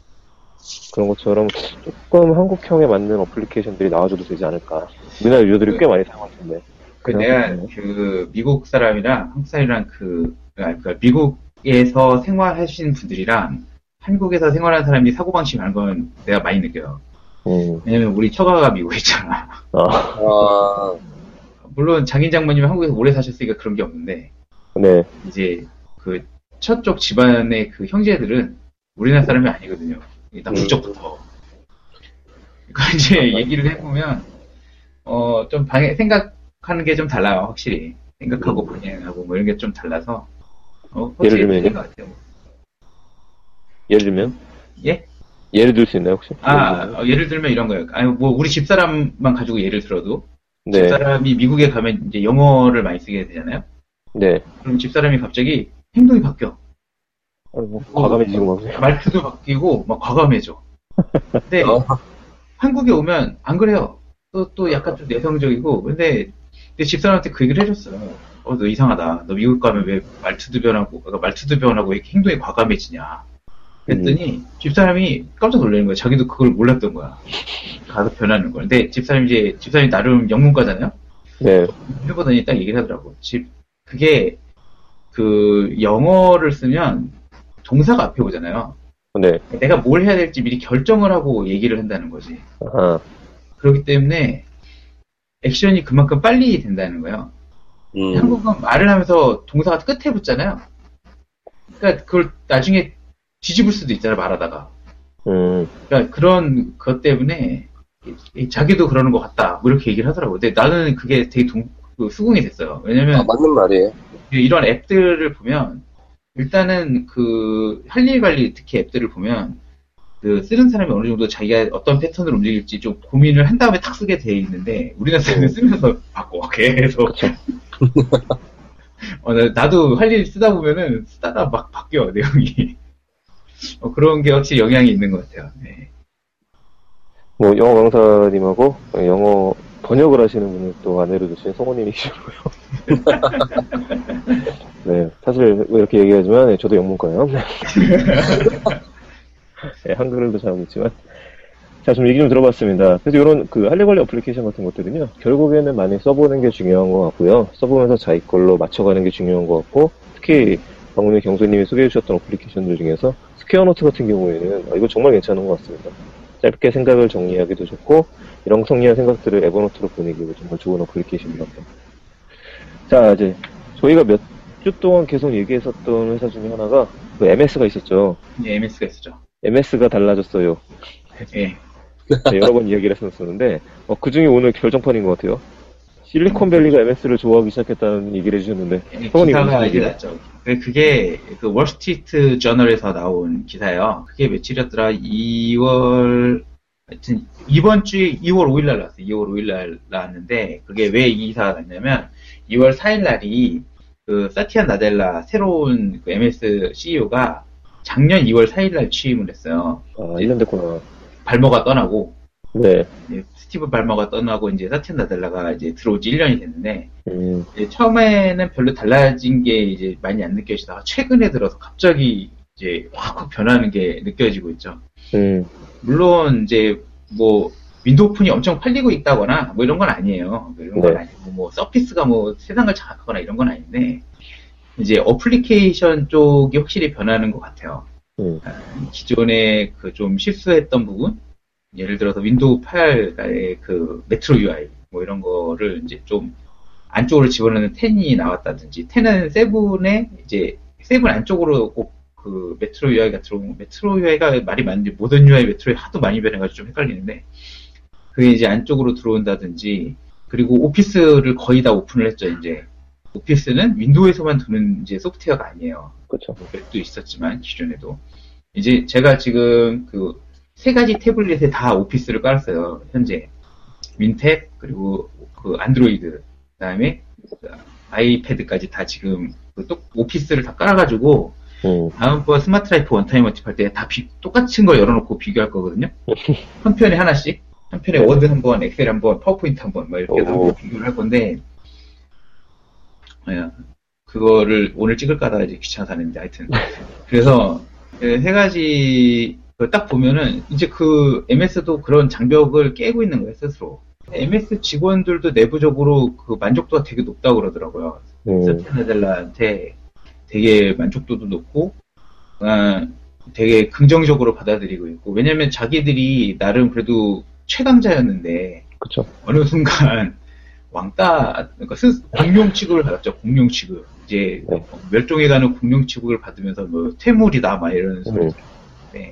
Speaker 1: 그런 것처럼 조금 한국형에 맞는 어플리케이션들이 나와줘도 되지 않을까. 우리나라 유저들이 꽤 많이 사용할 텐데.
Speaker 2: 그 내가 그 미국 사람이랑 한국 사람이랑 그, 그 미국에서 생활하신 분들이랑 한국에서 생활하는 사람이 사고방식이 다른 건 내가 많이 느껴요.
Speaker 1: 음.
Speaker 2: 왜냐면 우리 처가가 미국에 있잖아.
Speaker 1: 아,
Speaker 3: 아,
Speaker 2: 물론 장인 장모님 한국에서 오래 사셨으니까 그런 게 없는데
Speaker 1: 네.
Speaker 2: 이제 그 저쪽 집안의 그 형제들은 우리나라 사람이 아니거든요. 일단 국적부터. 그러니까 이제 얘기를 해보면 어 좀 방해 생각하는 게 좀 달라요, 확실히. 생각하고 방향하고 뭐 이런 게 좀 달라서. 어,
Speaker 1: 예를 들면요?
Speaker 2: 것 같아요.
Speaker 1: 예를 들면?
Speaker 2: 예?
Speaker 1: 예를 들 수 있나요, 혹시?
Speaker 2: 아, 어, 예를 들면 이런 거예요. 아니, 뭐, 우리 집사람만 가지고 예를 들어도,
Speaker 1: 네.
Speaker 2: 집사람이 미국에 가면 이제 영어를 많이 쓰게 되잖아요?
Speaker 1: 네.
Speaker 2: 그럼 집사람이 갑자기 행동이 바뀌어.
Speaker 1: 아, 뭐, 과감해지고 막.
Speaker 2: 말투도 바뀌고, 막 과감해져. 근데,
Speaker 3: 어.
Speaker 2: 한국에 오면 안 그래요. 또, 또 약간 좀 내성적이고, 근데, 내 집사람한테 그 얘기를 해줬어. 어, 너 이상하다. 너 미국 가면 왜 말투도 변하고, 그러니까 말투도 변하고 왜 이렇게 행동이 과감해지냐. 그랬더니
Speaker 1: 음.
Speaker 2: 집사람이 깜짝 놀라는 거야. 자기도 그걸 몰랐던 거야. 가서 변하는 걸. 근데 집사람이 이제 집사람이 나름 영문과잖아요.
Speaker 1: 네.
Speaker 2: 해보더니 딱 얘기를 하더라고. 집 그게 그 영어를 쓰면 동사가 앞에 오잖아요.
Speaker 1: 네.
Speaker 2: 내가 뭘 해야 될지 미리 결정을 하고 얘기를 한다는 거지.
Speaker 1: 아,
Speaker 2: 그렇기 때문에 액션이 그만큼 빨리 된다는 거예요.
Speaker 3: 음.
Speaker 2: 한국은 말을 하면서 동사가 끝에 붙잖아요. 그러니까 그걸 나중에 뒤집을 수도 있잖아, 말하다가.
Speaker 1: 음,
Speaker 2: 그러니까 그런 것 때문에 자기도 그러는 것 같다, 뭐 이렇게 얘기를 하더라고. 근데 나는 그게 되게 동, 그 수긍이 됐어요. 왜냐면
Speaker 3: 아, 맞는 말이에요.
Speaker 2: 이런 앱들을 보면 일단은 그 할 일 관리, 특히 앱들을 보면 그 쓰는 사람이 어느 정도 자기가 어떤 패턴을 움직일지 좀 고민을 한 다음에 탁 쓰게 돼 있는데 우리나라 사람은 쓰면서 바꿔 계속. 어, 나도 할 일 쓰다 보면은 쓰다가 막 바뀌어 내용이. 어, 그런 게 확실히 영향이 있는 것 같아요. 네.
Speaker 1: 뭐, 영어 강사님하고 영어 번역을 하시는 분을 또 아내로 두신 성우님이시고요. 네, 사실 왜 이렇게 얘기하지만 네, 저도 영문과예요. 네, 한글도 잘하고 있지만. 자, 좀 얘기 좀 들어봤습니다. 그래서 이런 그 할리 관리 어플리케이션 같은 것들은요, 결국에는 많이 써보는 게 중요한 것 같고요. 써보면서 자기 걸로 맞춰가는 게 중요한 것 같고, 특히 방금 전에 경수님이 소개해주셨던 어플리케이션들 중에서 스퀘어노트 같은 경우에는 아, 이거 정말 괜찮은 것 같습니다. 짧게 생각을 정리하기도 좋고, 이런 성리한 생각들을 에버노트로 보내기도 정말 좋은 어플리케이션 같아요. 자, 이제 저희가 몇 주 동안 계속 얘기했었던 회사 중에 하나가 그 엠에스가 있었죠.
Speaker 2: 예, 엠에스가 있었죠.
Speaker 1: 엠에스가 달라졌어요.
Speaker 2: 예.
Speaker 1: 네, 여러 번 이야기를 했었는데 어, 그 중에 오늘 결정판인 것 같아요. 실리콘밸리가 엠에스를 좋아하기 시작했다는 얘기를 해주셨는데
Speaker 2: 예,
Speaker 1: 성원이
Speaker 2: 기사가
Speaker 1: 무슨
Speaker 2: 이제
Speaker 1: 얘기예요?
Speaker 2: 났죠. 그- 그게 그 월스트리트 저널에서 나온 기사예요. 그게 며칠이었더라? 이월 하여튼 이번 주에 이월 오일 날 나왔어요. 이월 오일 날 나왔는데 그게 왜 이 기사가 났냐면 이월 사일 날이 그 사티아 나델라 새로운 그 엠에스 씨이오가 작년 이월 사일 날 취임을 했어요.
Speaker 1: 아, 일 년 됐구나.
Speaker 2: 발머가 떠나고
Speaker 1: 네.
Speaker 2: 이제 스티브 발머가 떠나고 이제 사티아 나델라가 이제 들어온 지 일 년이 됐는데
Speaker 1: 음,
Speaker 2: 이제 처음에는 별로 달라진 게 이제 많이 안 느껴지다가 최근에 들어서 갑자기 이제 확 변하는 게 느껴지고 있죠.
Speaker 1: 음,
Speaker 2: 물론 이제 뭐 윈도우 폰이 엄청 팔리고 있다거나 뭐 이런 건 아니에요. 이런 건
Speaker 1: 네.
Speaker 2: 아니고 뭐 서피스가 뭐 세상을 장악하거나 이런 건 아닌데 이제 어플리케이션 쪽이 확실히 변하는 것 같아요.
Speaker 1: 음,
Speaker 2: 기존에 그 좀 실수했던 부분, 예를 들어서 윈도우 팔의 그 메트로 유아이 뭐 이런 거를 이제 좀 안쪽으로 집어넣는 텐이 나왔다든지, 텐은 세븐에 이제 세븐 안쪽으로 꼭 그 메트로 유아이가 들어오고, 메트로 유아이가 말이 많은데 모던 유아이, 메트로 유아이 하도 많이 변해가지고 좀 헷갈리는데, 그게 이제 안쪽으로 들어온다든지, 그리고 오피스를 거의 다 오픈을 했죠, 이제. 오피스는 윈도우에서만 도는 이제 소프트웨어가 아니에요.
Speaker 1: 그렇죠.
Speaker 2: 맥도 있었지만, 기존에도. 이제 제가 지금 그 세 가지 태블릿에 다 오피스를 깔았어요, 현재. 윈탭, 그리고 그 안드로이드, 그 다음에 아이패드까지 다 지금 그 또 오피스를 다 깔아가지고,
Speaker 1: 음.
Speaker 2: 다음번 스마트라이프 원타임 워팁 할 때 다 똑같은 거 열어놓고 비교할 거거든요. 한 편에 하나씩. 한 편에 워드 한 번, 엑셀 한 번, 파워포인트 한 번, 막 이렇게 해서 비교를 할 건데, 예, 그거를 오늘 찍을까 하다가 이제 귀찮아서 안 했는데, 하여튼. 그래서, 세 가지, 딱 보면은, 이제 그 엠에스도 그런 장벽을 깨고 있는 거예요, 스스로. 엠에스 직원들도 내부적으로 그 만족도가 되게 높다고 그러더라고요.
Speaker 1: 음.
Speaker 2: 서티나델라한테 되게 만족도도 높고, 아, 되게 긍정적으로 받아들이고 있고, 왜냐면 자기들이 나름 그래도 최강자였는데,
Speaker 1: 그쵸.
Speaker 2: 어느 순간 왕따, 그러니까 스, 공룡 취급을 받았죠. 공룡 취급. 이제
Speaker 1: 네.
Speaker 2: 멸종해가는 공룡 취급을 받으면서 뭐 퇴물이다 막 이런 소리.
Speaker 1: 음.
Speaker 2: 네.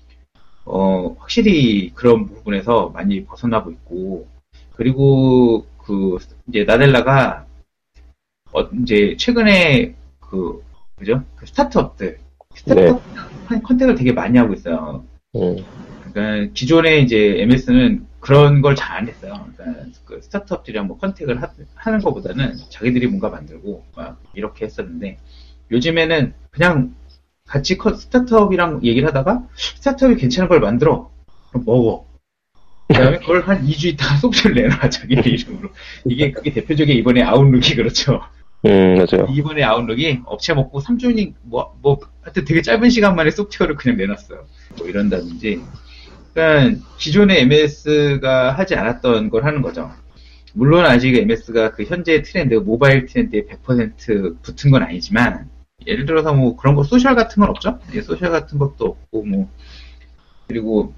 Speaker 2: 어 확실히 그런 부분에서 많이 벗어나고 있고, 그리고 그 이제 나델라가 어 이제 최근에 그 그죠? 그 스타트업들 스타트업 네. 컨택을 되게 많이 하고 있어요.
Speaker 1: 음.
Speaker 2: 그러니까 기존에 이제 엠에스는 그런 걸 잘 안 했어요. 그러니까 그 스타트업들이랑 뭐 컨택을 하, 하는 것보다는 자기들이 뭔가 만들고 막 이렇게 했었는데, 요즘에는 그냥 같이 커, 스타트업이랑 얘기를 하다가 스타트업이 괜찮은 걸 만들어. 그럼 먹어. 그 다음에 그걸 한 이 주 있다가 소프트를 내놔, 자기들 이름으로. 이게 그게 대표적인 이번에 아웃룩이 그렇죠.
Speaker 1: 음, 맞아요.
Speaker 2: 이번에 아웃룩이 업체 먹고 삼 주니 뭐, 뭐, 하여튼 되게 짧은 시간 만에 소프트웨어를 그냥 내놨어요. 뭐 이런다든지. 그러니까 기존의 엠에스가 하지 않았던 걸 하는 거죠. 물론 아직 엠에스가 그 현재 트렌드, 모바일 트렌드에 백 퍼센트 붙은 건 아니지만, 예를 들어서 뭐 그런 거 소셜 같은 건 없죠? 예, 소셜 같은 것도 없고, 뭐. 그리고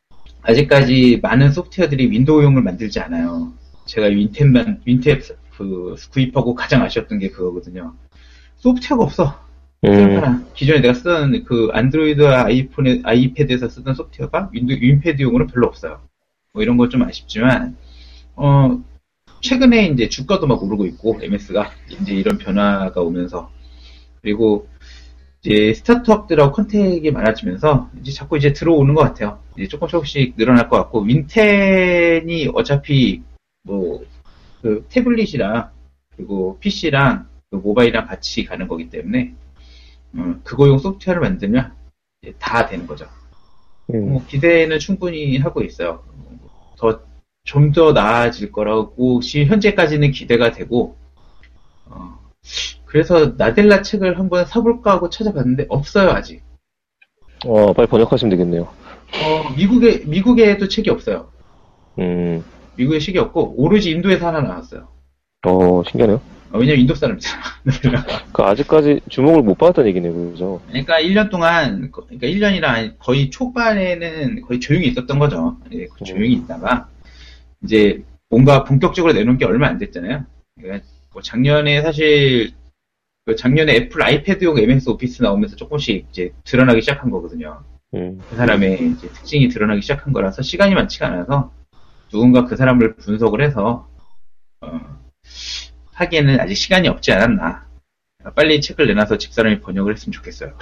Speaker 2: 아직까지 많은 소프트웨어들이 윈도우용을 만들지 않아요. 제가 윈탭만, 윈탭 그 구입하고 가장 아쉬웠던 게 그거거든요. 소프트웨어가 없어.
Speaker 1: 음.
Speaker 2: 기존에 내가 쓰던 그 안드로이드와 아이폰에, 아이패드에서 쓰던 소프트웨어가 윈도, 윈패드용으로는 별로 없어요. 뭐 이런 건 좀 아쉽지만, 어, 최근에 이제 주가도 막 오르고 있고, 엠에스가 이제 이런 변화가 오면서, 그리고 이제 스타트업들하고 컨택이 많아지면서 이제 자꾸 이제 들어오는 것 같아요. 이제 조금 조금씩 늘어날 것 같고, 윈텐이 어차피 뭐 그 태블릿이랑 그리고 피씨랑 그 모바일이랑 같이 가는 거기 때문에, 음, 그거용 소프트웨어를 만들면 이제 다 되는 거죠.
Speaker 1: 음.
Speaker 2: 뭐 기대는 충분히 하고 있어요. 더 좀 더 나아질 거라고 현재까지는 기대가 되고, 어, 그래서 나델라 책을 한번 사볼까 하고 찾아봤는데 없어요, 아직.
Speaker 1: 어, 빨리 번역하시면 되겠네요.
Speaker 2: 어, 미국에 미국에도 책이 없어요.
Speaker 1: 음.
Speaker 2: 미국에 책이 없고 오로지 인도에서 하나 나왔어요.
Speaker 1: 어, 신기하네요.
Speaker 2: 어, 왜냐면 인도 사람이잖아.
Speaker 1: 그 아직까지 주목을 못 받았다는 얘기네요, 그죠?
Speaker 2: 그러니까 일 년 동안, 그러니까 일 년이라 거의 초반에는 거의 조용히 있었던 거죠. 예, 조용히 있다가 이제 뭔가 본격적으로 내놓은 게 얼마 안 됐잖아요. 그러니까 뭐 작년에 사실 그 작년에 애플 아이패드용 엠에스 오피스 나오면서 조금씩 이제 드러나기 시작한 거거든요.
Speaker 1: 음.
Speaker 2: 그 사람의 이제 특징이 드러나기 시작한 거라서 시간이 많지가 않아서 누군가 그 사람을 분석을 해서 어, 하기에는 아직 시간이 없지 않았나. 빨리 책을 내놔서 집사람이 번역을 했으면 좋겠어요.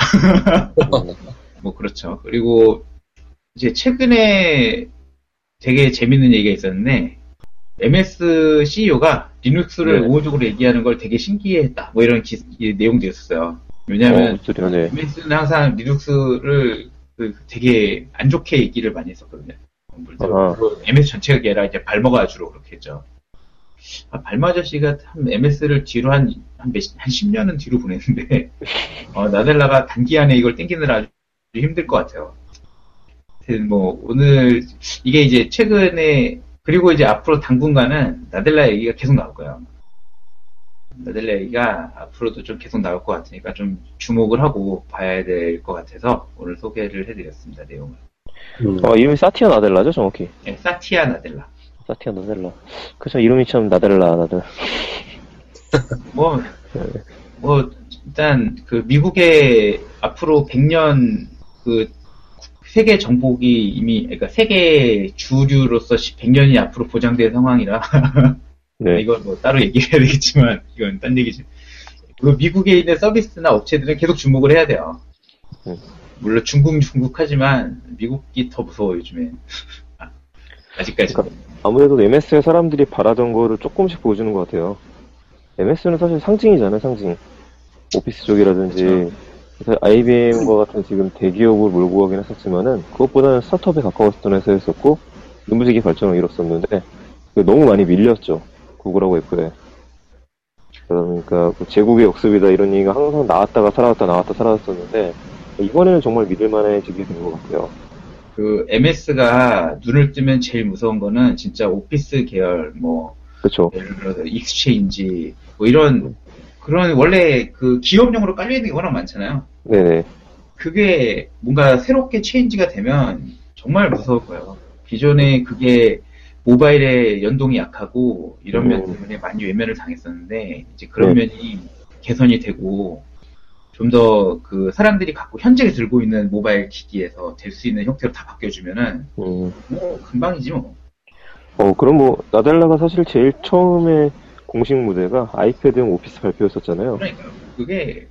Speaker 2: 뭐 그렇죠. 그리고 이제 최근에 되게 재밌는 얘기가 있었는데, 엠에스 씨이오가 리눅스를
Speaker 1: 네.
Speaker 2: 우호적으로 얘기하는 걸 되게 신기해했다. 뭐 이런 기, 내용도 있었어요. 왜냐하면
Speaker 1: 어, 소리요, 네.
Speaker 2: 엠에스는 항상 리눅스를 그 되게 안 좋게 얘기를 많이 했었거든요.
Speaker 1: 아하.
Speaker 2: 엠에스 전체가 아니라 이제 발머가 주로 그렇게 했죠. 아, 발마 아저씨가 한 엠에스를 뒤로 한, 한, 몇, 한 십 년은 뒤로 보냈는데, 어, 나델라가 단기간에 이걸 땡기느라 아주 힘들 것 같아요. 뭐, 오늘, 이게 이제 최근에, 그리고 이제 앞으로 당분간은 나델라 얘기가 계속 나올 거예요. 나델라 얘기가 앞으로도 좀 계속 나올 것 같으니까 좀 주목을 하고 봐야 될 것 같아서 오늘 소개를 해드렸습니다, 내용을.
Speaker 3: 음.
Speaker 1: 어, 이름이 사티아 나델라죠, 정확히?
Speaker 2: 네, 사티아 나델라.
Speaker 1: 사티아 나델라. 그쵸, 이름이 참 나델라, 나델라.
Speaker 2: 뭐, 뭐, 일단, 그, 미국의 앞으로 백 년, 그, 세계 정복이 이미, 그러니까 세계 주류로서 백 년이 앞으로 보장된 상황이라,
Speaker 1: 네.
Speaker 2: 이건 뭐 따로 얘기해야 되겠지만, 이건 딴 얘기지. 그 미국에 있는 서비스나 업체들은 계속 주목을 해야 돼요.
Speaker 1: 음.
Speaker 2: 물론 중국, 중국 하지만, 미국이 더 무서워, 요즘에. 아직까지.
Speaker 1: 그러니까 아무래도 엠에스의 사람들이 바라던 거를 조금씩 보여주는 것 같아요. 엠에스는 사실 상징이잖아요, 상징. 오피스 쪽이라든지,
Speaker 2: 그렇죠.
Speaker 1: 아이비엠과 같은 지금 대기업을 몰고 가긴 했었지만은, 그것보다는 스타트업에 가까웠던 회사였었고, 눈부시게 발전을 이뤘었는데, 너무 많이 밀렸죠. 구글하고 애플에. 그러니까, 그 제국의 역습이다 이런 얘기가 항상 나왔다가 살아왔다 나왔다 살아왔었는데, 이번에는 정말 믿을만해지게 된 것 같아요.
Speaker 2: 그, 엠에스가 눈을 뜨면 제일 무서운 거는 진짜 오피스 계열, 뭐,
Speaker 1: 그쵸.
Speaker 2: 예를 들어서 익스체인지, 뭐 이런, 그런, 원래 그 기업용으로 깔려있는 게 워낙 많잖아요.
Speaker 1: 네네.
Speaker 2: 그게 뭔가 새롭게 체인지가 되면 정말 무서울 거예요. 기존에 그게 모바일에 연동이 약하고 이런
Speaker 1: 음.
Speaker 2: 면 때문에 많이 외면을 당했었는데, 이제 그런
Speaker 1: 네.
Speaker 2: 면이 개선이 되고, 좀 더 그 사람들이 갖고 현재 들고 있는 모바일 기기에서 될 수 있는 형태로 다 바뀌어주면은,
Speaker 1: 음.
Speaker 2: 뭐, 금방이지 뭐.
Speaker 1: 어, 그럼 뭐, 나델라가 사실 제일 처음에 공식 무대가 아이패드용 오피스 발표였었잖아요.
Speaker 2: 그러니까요. 그게,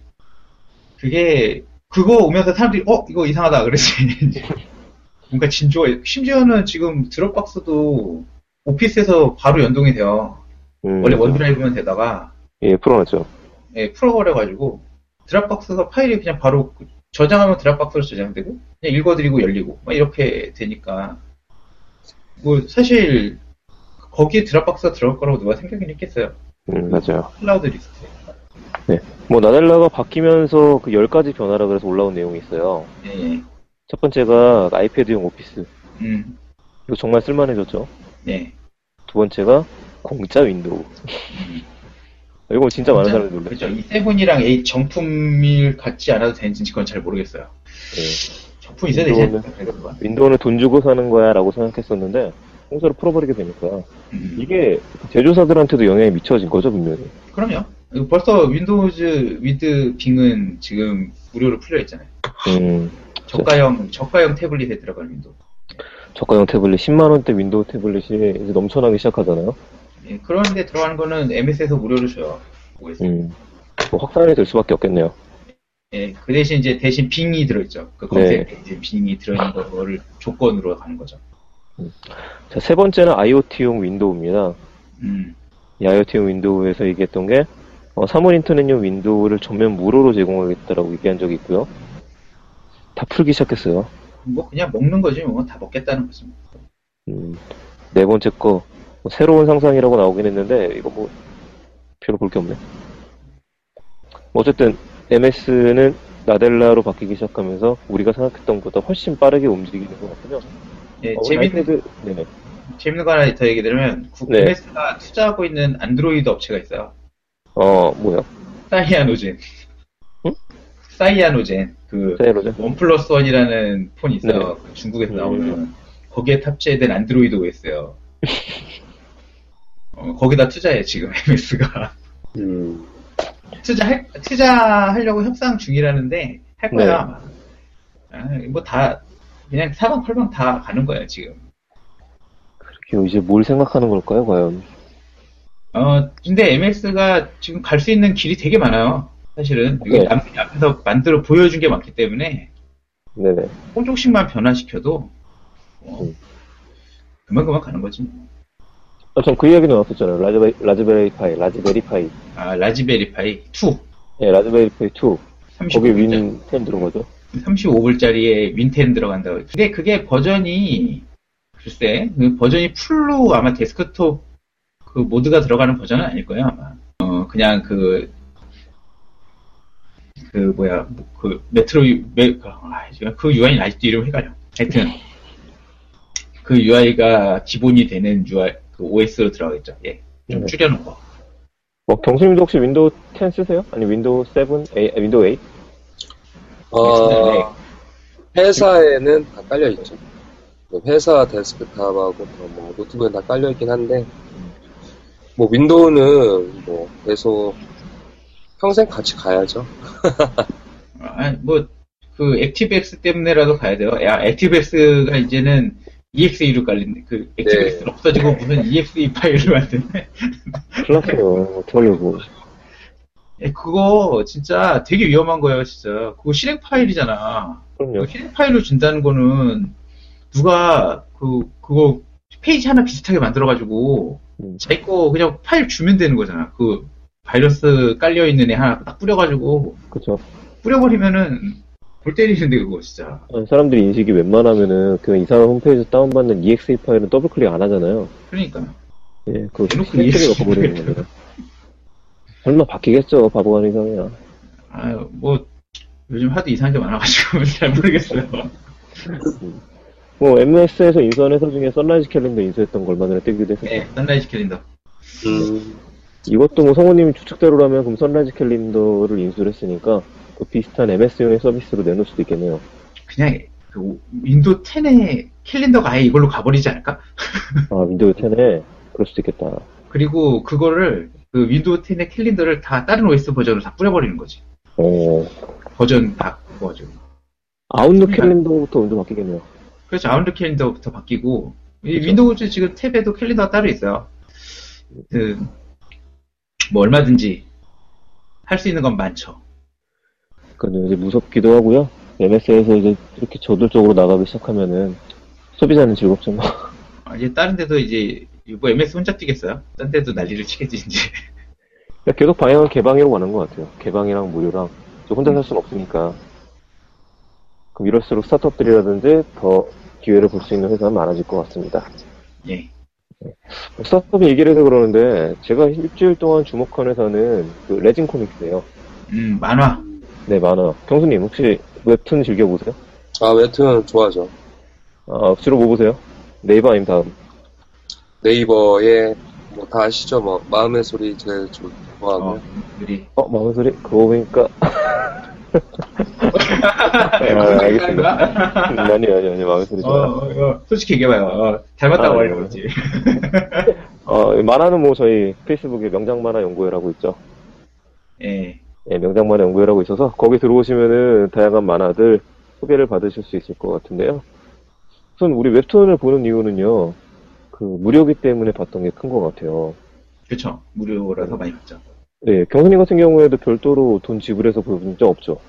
Speaker 2: 그게, 그거 오면서 사람들이, 어, 이거 이상하다, 그랬지. 뭔가 진조가, 심지어는 지금 드롭박스도 오피스에서 바로 연동이 돼요.
Speaker 1: 음,
Speaker 2: 원래
Speaker 1: 맞아요.
Speaker 2: 원드라이브만 되다가,
Speaker 1: 예, 풀어놨죠.
Speaker 2: 예, 풀어버려가지고, 드랍박스가 파일이 그냥 바로 저장하면 드랍박스로 저장되고, 그냥 읽어드리고 열리고, 막 이렇게 되니까, 뭐, 사실, 거기에 드랍박스가 들어갈 거라고 누가 생각은 했겠어요.
Speaker 1: 음, 맞아요.
Speaker 2: 클라우드 리스트에.
Speaker 1: 뭐, 나델라가 바뀌면서 그 열 가지 변화라 그래서 올라온 내용이 있어요.
Speaker 2: 예,
Speaker 1: 첫 번째가 아이패드용 오피스.
Speaker 2: 음,
Speaker 1: 이거 정말 쓸만해졌죠.
Speaker 2: 예.
Speaker 1: 두 번째가 공짜 윈도우.
Speaker 2: 음.
Speaker 1: 이거 진짜 많은
Speaker 2: 진짜,
Speaker 1: 사람들이 놀랐죠.
Speaker 2: 그렇죠. 이 세븐이랑 에잇 정품일 같지 않아도 되는지 그건 잘 모르겠어요.
Speaker 1: 예.
Speaker 2: 정품 있어야 되지
Speaker 1: 윈도우는,
Speaker 2: 않을까, 그래도.
Speaker 1: 윈도우는 돈 주고 사는 거야 라고 생각했었는데, 공짜로 풀어버리게 되니까,
Speaker 2: 음.
Speaker 1: 이게 제조사들한테도 영향이 미쳐진 거죠, 분명히.
Speaker 2: 그럼요. 벌써 윈도우즈 위드 빙은 지금 무료로 풀려 있잖아요.
Speaker 1: 음,
Speaker 2: 저가형, 저가형 태블릿에 들어갈 윈도우.
Speaker 1: 저가형 태블릿, 십만 원대 윈도우 태블릿이 이제 넘쳐나기 시작하잖아요.
Speaker 2: 예, 그런데 들어가는 거는 엠에스에서 무료로 줘요. 오에스.
Speaker 1: 음, 뭐 확산이 될 수밖에 없겠네요.
Speaker 2: 예, 그 대신 이제 대신 빙이 들어있죠. 그 검색에 이제 빙이 들어있는 거를 조건으로 가는 거죠.
Speaker 1: 자, 세 번째는 아이오티용 윈도우입니다.
Speaker 2: 음,
Speaker 1: 이 아이오티용 윈도우에서 얘기했던 게, 어, 사물 인터넷용 윈도우를 전면 무료로 제공하겠다라고 얘기한 적이 있고요. 다 풀기 시작했어요.
Speaker 2: 뭐 그냥 먹는 거지 뭐 다 먹겠다는 거지.
Speaker 1: 음, 네 번째 거, 뭐 새로운 상상이라고 나오긴 했는데, 이거 뭐, 별로 볼 게 없네. 뭐 어쨌든, 엠에스는 나델라로 바뀌기 시작하면서, 우리가 생각했던 것보다 훨씬 빠르게 움직이는 것 같군요.
Speaker 2: 예,
Speaker 1: 어,
Speaker 2: 재밌는
Speaker 1: 아이패드, 네네.
Speaker 2: 재밌는 거 하나 더 얘기 드리면
Speaker 1: 네.
Speaker 2: 엠에스가 투자하고 있는 안드로이드 업체가 있어요.
Speaker 1: 어, 뭐야?
Speaker 2: 사이아노젠.
Speaker 1: 응?
Speaker 2: 사이아노젠. 그
Speaker 1: 세로죠?
Speaker 2: 원 플러스 원이라는 폰이 있어요.
Speaker 1: 네.
Speaker 2: 그 중국에서
Speaker 1: 음.
Speaker 2: 나오는 거기에 탑재된 안드로이드 오에스예요. 어, 거기다 투자해 지금 엠에스가.
Speaker 3: 음.
Speaker 2: 투자할 투자하려고 협상 중이라는데 할 거야.
Speaker 1: 네.
Speaker 2: 아마. 아, 뭐 다 그냥 사방팔방 다 가는 거예요 지금.
Speaker 1: 그렇게 이제 뭘 생각하는 걸까요, 과연?
Speaker 2: 어 근데 엠에스가 지금 갈 수 있는 길이 되게 많아요. 사실은
Speaker 1: 네.
Speaker 2: 여기 남들이 앞에서 만들어 보여준 게 많기 때문에
Speaker 1: 네네.
Speaker 2: 조금씩만 변화시켜도 어,
Speaker 1: 음.
Speaker 2: 그만 그만 가는 거지.
Speaker 1: 아, 전 그 이야기 나왔었잖아요. 라즈베리, 라즈베리 파이, 라즈베리 파이.
Speaker 2: 아 라즈베리 파이 투
Speaker 1: 예, 라즈베리 파이 투. 거기
Speaker 2: 삼십오 불짜리,
Speaker 1: 윈 텐 들어온 거죠?
Speaker 2: 삼십오 불짜리에 윈텐 들어간다고. 근데 그게 버전이 글쎄 그 버전이 풀로 아마 데스크톱 그 모드가 들어가는 버전은 아닐 거예요 아마. 어 그냥 그 그 뭐야 그 메트로 유, 메, 그, 아, 그 유아이는 아직도 이름 헷갈려. 하여튼 그 유아이가 기본이 되는 유아이 그 오에스로 들어가겠죠. 예, 좀
Speaker 1: 네.
Speaker 2: 줄여놓은 거.
Speaker 1: 뭐, 경수님도 혹시 윈도우 텐 쓰세요? 아니, 윈도우 세븐? 에이, 아, 윈도우 에잇?
Speaker 3: 어, 회사에는 다 깔려있죠. 회사 데스크탑하고 뭐 노트북에 다 깔려있긴 한데, 뭐 윈도우는 뭐 계속 평생 같이 가야죠.
Speaker 2: 아, 뭐 그 액티브엑스 때문에라도 가야 돼요. 야, 액티브엑스가 이제는 이엑스이로 깔린데, 그, 액티브엑스는
Speaker 3: 네.
Speaker 2: 없어지고 무슨 이엑스이 파일을 만드네.
Speaker 1: 큰일 났어요. 어떡하려고.
Speaker 2: 예, 그거 진짜 되게 위험한 거예요, 진짜. 그거 실행 파일이잖아.
Speaker 1: 그럼요.
Speaker 2: 그 실행 파일로 준다는 거는 누가 그, 그거 페이지 하나 비슷하게 만들어가지고
Speaker 1: 음.
Speaker 2: 자기 거 그냥 파일 주면 되는 거잖아. 그 바이러스 깔려있는 애 하나 딱 뿌려가지고
Speaker 1: 그쵸.
Speaker 2: 뿌려버리면은 골 때리는데 그거 진짜.
Speaker 1: 사람들이 인식이 웬만하면은 그 이상한 홈페이지 다운받는 이엑스이 파일은 더블 클릭 안 하잖아요.
Speaker 2: 그러니까.
Speaker 1: 예, 그거
Speaker 2: 대놓고
Speaker 1: 실행에
Speaker 2: 이엑스이
Speaker 1: 넣어버리는 겁니다. 설마 바뀌겠죠, 바보가 이상이야.
Speaker 2: 아유, 뭐 요즘 하도 이상한 게 많아가지고 잘 모르겠어요.
Speaker 1: 뭐 엠에스에서 인수한 회사 중에 선라이즈 캘린더 인수했던 걸 얼마 전에 뜨기도 했었죠.
Speaker 2: 네, 선라이즈 캘린더.
Speaker 3: 음,
Speaker 1: 이것도 뭐 성우님 추측대로라면 그럼 선라이즈 캘린더를 인수를 했으니까 그 비슷한 엠에스용의 서비스로 내놓을 수도 있겠네요.
Speaker 2: 그냥 그 윈도우 텐의 캘린더가 아예 이걸로 가버리지 않을까?
Speaker 1: 아, 윈도우 텐에 그럴 수도 있겠다.
Speaker 2: 그리고 그거를 그 윈도우 텐의 캘린더를 다 다른 오에스 버전으로 다 뿌려버리는 거지.
Speaker 1: 어,
Speaker 2: 버전 다 그거가지고.
Speaker 1: 아웃룩
Speaker 2: 그러니까.
Speaker 1: 캘린더부터 먼저 바뀌겠네요.
Speaker 2: 그렇죠. 아웃룩 캘린더부터 바뀌고 이
Speaker 1: 그렇죠.
Speaker 2: 윈도우 지금 탭에도 캘린더가 따로 있어요. 그 뭐 얼마든지 할 수 있는 건 많죠.
Speaker 1: 그러니까 이제 무섭기도 하고요. 엠에스에서 이제 이렇게 저돌적으로 나가기 시작하면은 소비자는 즐겁죠. 뭐.
Speaker 2: 아, 이제 다른 데도 이제 뭐 엠에스 혼자 뛰겠어요? 딴 데도 난리를 치겠지 이제.
Speaker 1: 그러니까 계속 방향은 개방으로 가는 것 같아요. 개방이랑 무료랑 저 혼자 살 수는 없으니까. 그럼 이럴수록 스타트업들이라든지 더 기회를 볼 수 있는 회사는 많아질 것 같습니다.
Speaker 2: 예.
Speaker 1: 스타트업 얘기를 해서 그러는데 제가 일주일 동안 주목한 회사는 그 레진 코믹스예요.
Speaker 2: 음 만화.
Speaker 1: 네, 만화. 경수님 혹시 웹툰 즐겨보세요?
Speaker 3: 아, 웹툰 좋아하죠.
Speaker 1: 아, 주로 뭐 보세요? 네이버 아니면 다음?
Speaker 3: 네이버에, 뭐, 다 아시죠? 뭐, 마음의 소리 제일 좀 좋아하고.
Speaker 2: 어, 우리.
Speaker 1: 어, 마음의 소리? 그거 보니까
Speaker 2: 네,
Speaker 1: 아, 알겠습니다. 음, 아니요, 아니요, 아니요, 마음의 소리
Speaker 2: 어,
Speaker 1: 좋아요.
Speaker 2: 어, 어, 솔직히 얘기해봐요. 어, 닮았다고
Speaker 1: 아,
Speaker 2: 말하는
Speaker 1: 네.
Speaker 2: 거지.
Speaker 1: 어, 만화는 뭐 저희 페이스북에 명작만화 연구회라고 있죠.
Speaker 2: 예.
Speaker 1: 예, 명작만화 연구회라고 있어서 거기 들어오시면은 다양한 만화들 소개를 받으실 수 있을 것 같은데요. 우선 우리 웹툰을 보는 이유는요, 그 무료기 때문에 봤던 게 큰 것 같아요.
Speaker 2: 그쵸. 무료라서 많이 봤죠.
Speaker 1: 네, 경수님 같은 경우에도 별도로 돈 지불해서 본 적 없죠.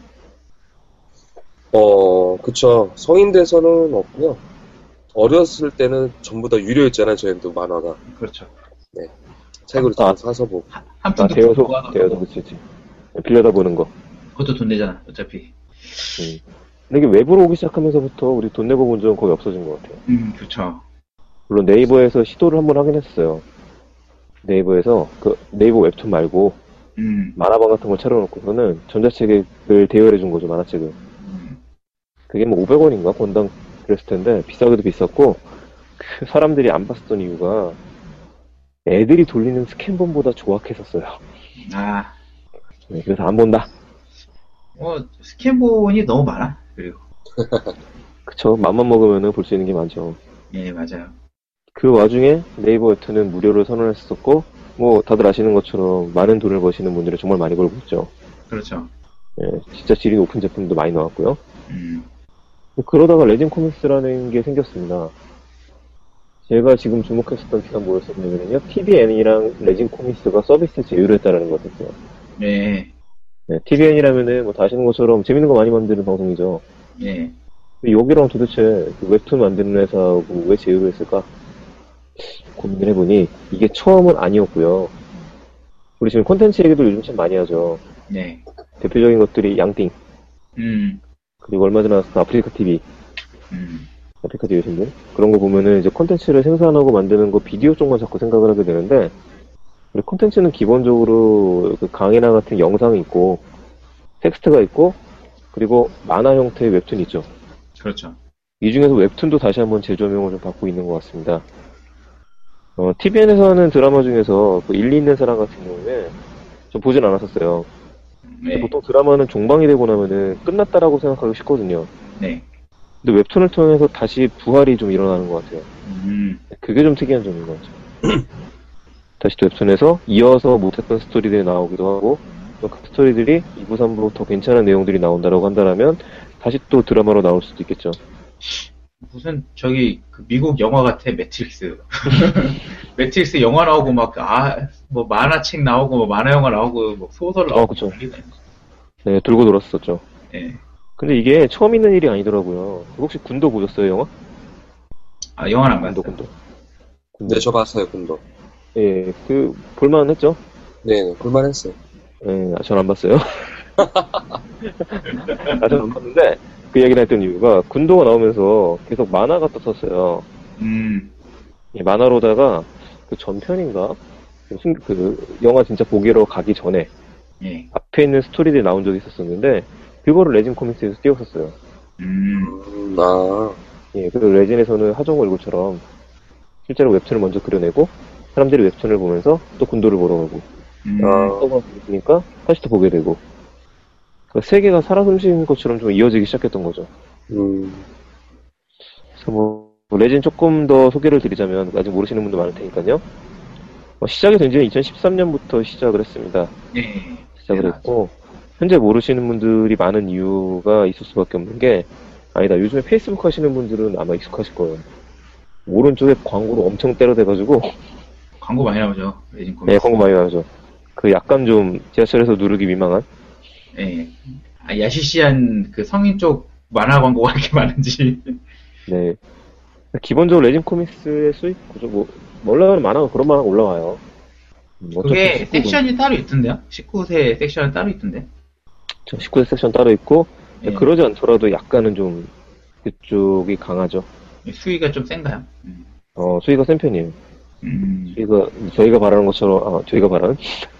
Speaker 3: 어, 그쵸. 성인 돼서는 없고요. 어렸을 때는 전부 다 유료였잖아요, 저희도 만화가.
Speaker 2: 그렇죠.
Speaker 3: 책으로
Speaker 1: 아.
Speaker 3: 사서 보고.
Speaker 2: 한
Speaker 1: 아,
Speaker 2: 푼도
Speaker 1: 대여소,
Speaker 2: 모아서
Speaker 1: 대여소, 그치, 그치. 빌려다 보는 거.
Speaker 2: 그것도 돈 내잖아, 어차피.
Speaker 1: 음. 근데 이게 외부로 오기 시작하면서부터 우리 돈 내고 본 적은 거의 없어진 것 같아요.
Speaker 2: 음, 그쵸.
Speaker 1: 물론 네이버에서 시도를 한번 하긴 했어요. 네이버에서 그 네이버 웹툰 말고
Speaker 2: 음,
Speaker 1: 만화방 같은 걸 차려놓고서는 전자책을 대여해 준 거죠, 만화책을.
Speaker 2: 음.
Speaker 1: 그게 뭐 오백 원인가 권당 그랬을 텐데 비싸기도 비쌌고 그 사람들이 안 봤었던 이유가 애들이 돌리는 스캔본보다 조악했었어요.
Speaker 2: 아,
Speaker 1: 네, 그래서 안 본다.
Speaker 2: 어, 스캔본이 너무 많아. 그리고.
Speaker 1: 그쵸, 맘만 먹으면은 볼 수 있는 게 많죠.
Speaker 2: 예, 맞아요.
Speaker 1: 그 와중에 네이버 웹툰은 무료를 선언했었고 뭐 다들 아시는 것처럼 많은 돈을 버시는 분들이 정말 많이 벌고 있죠.
Speaker 2: 그렇죠.
Speaker 1: 예, 진짜 질이 높은 제품도 많이 나왔고요.
Speaker 2: 음,
Speaker 1: 그러다가 레진 코믹스라는 게 생겼습니다. 제가 지금 주목했었던 기간 뭐였었냐면요, 티비엔이랑 레진 코믹스가 서비스 제휴를 했다라는 거였어요.
Speaker 2: 네,
Speaker 1: 네, 티비엔이라면은 뭐 다 아시는 것처럼 재밌는 거 많이 만드는 방송이죠.
Speaker 2: 예.
Speaker 1: 근데 여기랑 도대체 그 웹툰 만드는 회사하고 왜 제휴를 했을까 고민을 해보니 이게 처음은 아니었고요. 우리 지금 콘텐츠 얘기도 요즘 참 많이 하죠.
Speaker 2: 네.
Speaker 1: 대표적인 것들이 양띵,
Speaker 2: 음,
Speaker 1: 그리고 얼마 전에 나왔던 아프리카 티비,
Speaker 2: 음,
Speaker 1: 아프리카 티비 신분 그런 거 보면은 이제 콘텐츠를 생산하고 만드는 거 비디오 쪽만 자꾸 생각을 하게 되는데 우리 콘텐츠는 기본적으로 그 강의나 같은 영상이 있고 텍스트가 있고 그리고 만화 형태의 웹툰이 있죠.
Speaker 2: 그렇죠.
Speaker 1: 이 중에서 웹툰도 다시 한번 재조명을 좀 받고 있는 것 같습니다. 어, 티비엔에서 하는 드라마 중에서 그 일리 있는 사람 같은 경우에 좀 보진 않았었어요.
Speaker 2: 네,
Speaker 1: 보통 드라마는 종방이 되고 나면은 끝났다라고 생각하기 쉽거든요.
Speaker 2: 네.
Speaker 1: 근데 웹툰을 통해서 다시 부활이 좀 일어나는 것 같아요.
Speaker 2: 음,
Speaker 1: 그게 좀 특이한 점인 것 같죠. 다시 또 웹툰에서 이어서 못했던 스토리들이 나오기도 하고 그 스토리들이 이 부, 삼 부 더 괜찮은 내용들이 나온다라고 한다라면 다시 또 드라마로 나올 수도 있겠죠.
Speaker 2: 무슨 저기 그 미국 영화 같아. 매트릭스. 매트릭스 영화 나오고 막 아 뭐 만화책 나오고 뭐 만화 영화 나오고 뭐 소설 나오고.
Speaker 1: 어, 그쵸. 네, 돌고 돌았었죠.
Speaker 2: 예.
Speaker 1: 근데 이게 처음 있는 일이 아니더라고요. 혹시 군도 보셨어요, 영화?
Speaker 2: 아 영화는 안
Speaker 1: 군도,
Speaker 2: 봤어요.
Speaker 1: 군도. 군도.
Speaker 3: 네, 저 봤어요, 군도.
Speaker 1: 예, 그, 볼만 했죠?
Speaker 3: 네, 볼만했어요.
Speaker 1: 예, 아, 전 안 봤어요. 아, 전 안 봤는데, 그 얘기를 했던 이유가, 군도가 나오면서 계속 만화가 떴었어요.
Speaker 2: 음.
Speaker 1: 예, 만화로다가, 그 전편인가? 그, 순- 그 영화 진짜 보기로 가기 전에,
Speaker 2: 예.
Speaker 1: 앞에 있는 스토리들이 나온 적이 있었었는데, 그거를 레진 코믹스에서 띄웠었어요.
Speaker 2: 음.
Speaker 3: 음, 아,
Speaker 1: 예, 그 레진에서는 하정 얼굴처럼, 실제로 웹툰을 먼저 그려내고, 사람들이 웹툰을 보면서 또 군도를 보러 가고,
Speaker 2: 음.
Speaker 3: 아,
Speaker 1: 또가 보니까 다시 또 보게 되고, 그 세계가 살아 숨쉬는 것처럼 좀 이어지기 시작했던 거죠.
Speaker 3: 음,
Speaker 1: 그래서 뭐, 레진 조금 더 소개를 드리자면, 아직 모르시는 분도 많을 테니까요. 어, 시작이 된 지는 이천십삼 년부터 시작을 했습니다.
Speaker 2: 예.
Speaker 1: 시작을
Speaker 2: 예.
Speaker 1: 했고, 현재 모르시는 분들이 많은 이유가 있을 수밖에 없는 게, 아니다, 요즘에 페이스북 하시는 분들은 아마 익숙하실 거예요. 오른쪽에 광고로 엄청 때려대가지고,
Speaker 2: 광고 많이 나오죠. 레진 코믹스.
Speaker 1: 네, 광고 많이 나오죠. 그 약간 좀 지하철에서 누르기 민망한?
Speaker 2: 예. 아, 야시시한 그 성인 쪽 만화 광고가 이렇게 많은지.
Speaker 1: 네. 기본적으로 레진 코믹스의 수익 구조, 뭐, 올라가는 만화가 그런 만화가 올라와요. 음, 어차피
Speaker 2: 그게
Speaker 1: 십구 금,
Speaker 2: 섹션이 따로 있던데요? 십구 세 섹션은 따로 있던데.
Speaker 1: 십구 세 섹션 따로 있고,
Speaker 2: 예.
Speaker 1: 그러지 않더라도 약간은 좀, 그쪽이 강하죠.
Speaker 2: 수위가 좀 센가요? 음.
Speaker 1: 어, 수위가 센 편이에요.
Speaker 2: 음.
Speaker 1: 수위가, 저희가 바라는 것처럼, 아, 저희가 바라는?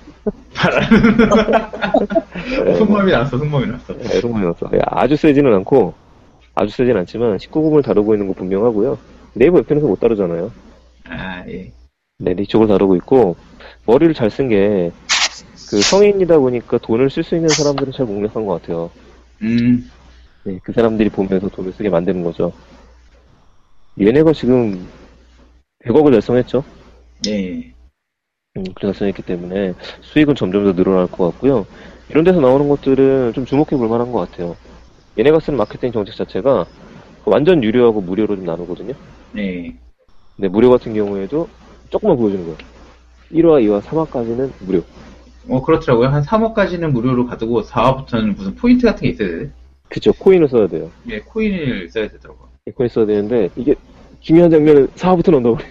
Speaker 2: 어, 손몸이 났어, 손몸이 났어.
Speaker 1: 네, 성공이 났어. 예, 아주 세지는 않고, 아주 세진 않지만, 십구 금을 다루고 있는 거 분명하고요. 네이버 웹툰에서 못 다루잖아요.
Speaker 2: 아, 예.
Speaker 1: 네, 이쪽을 다루고 있고, 머리를 잘 쓴 게, 그 성인이다 보니까 돈을 쓸 수 있는 사람들은 잘 공략한 것 같아요.
Speaker 2: 음.
Speaker 1: 네, 그 사람들이 보면서 돈을 쓰게 만드는 거죠. 얘네가 지금 백억을 달성했죠.
Speaker 2: 예.
Speaker 1: 음, 그 달성했기 때문에 수익은 점점 더 늘어날 것 같고요. 이런 데서 나오는 것들은 좀 주목해 볼 만한 것 같아요. 얘네가 쓰는 마케팅 정책 자체가 완전 유료하고 무료로 좀 나누거든요.
Speaker 2: 예.
Speaker 1: 근데 무료 같은 경우에도 조금만 보여주는 거예요. 일 화, 이 화, 삼 화까지는 무료.
Speaker 2: 어, 그렇더라고요. 한 삼 화까지는 무료로 가두고 사 화부터는 무슨 포인트 같은 게 있어야 돼.
Speaker 1: 그쵸, 코인을 써야 돼요.
Speaker 2: 예, 코인을 써야 되더라고요.
Speaker 1: 코인 써야 되는데, 이게 중요한 장면은 사 화부터 넣어버리죠.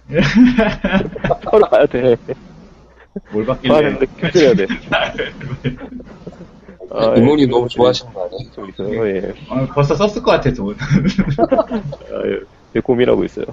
Speaker 1: 바로 가야 돼.
Speaker 2: 뭘
Speaker 1: 봐야
Speaker 2: 받길래.
Speaker 1: 되는데 캡처해야 돼. 아,
Speaker 3: 이모니
Speaker 1: 예,
Speaker 3: 너무 좋아하시는 거 아니에요?
Speaker 1: 좀 있어요. 예.
Speaker 2: 아, 벌써 썼을 것 같아, 돈.
Speaker 1: 아, 예. 예, 고민하고 있어요.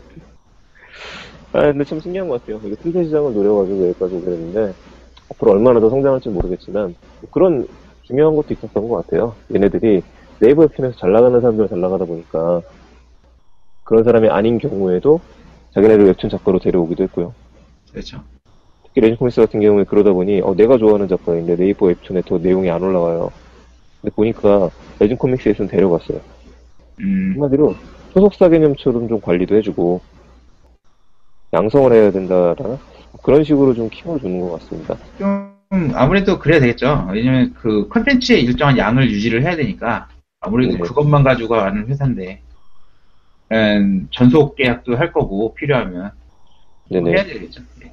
Speaker 1: 아, 근데 참 신기한 것 같아요. 이게 틈새 시장을 노려가지고 여기까지 오게 됐는데, 앞으로 얼마나 더 성장할지 모르겠지만, 그런 중요한 것도 있었던 것 같아요. 얘네들이 네이버 웹툰에서 잘 나가는 사람들은 잘 나가다 보니까, 그런 사람이 아닌 경우에도 자기네를 웹툰 작가로 데려오기도 했고요.
Speaker 2: 그렇죠.
Speaker 1: 특히 레진 코믹스 같은 경우에 그러다 보니, 어, 내가 좋아하는 작가인데 네이버 웹툰에 더 내용이 안 올라와요. 근데 보니까 레진 코믹스에서는 데려갔어요.
Speaker 2: 음,
Speaker 1: 한마디로 소속사 개념처럼 좀 관리도 해주고 양성을 해야 된다라나 그런 식으로 좀 키워주는 것 같습니다.
Speaker 2: 좀, 아무래도 그래야 되겠죠. 왜냐면 그 컨텐츠의 일정한 양을 유지를 해야 되니까, 아무래도
Speaker 1: 네.
Speaker 2: 그것만 가지고 하는 회사인데, 음, 전속 계약도 할 거고, 필요하면.
Speaker 1: 네네.
Speaker 2: 해야 되겠죠. 네.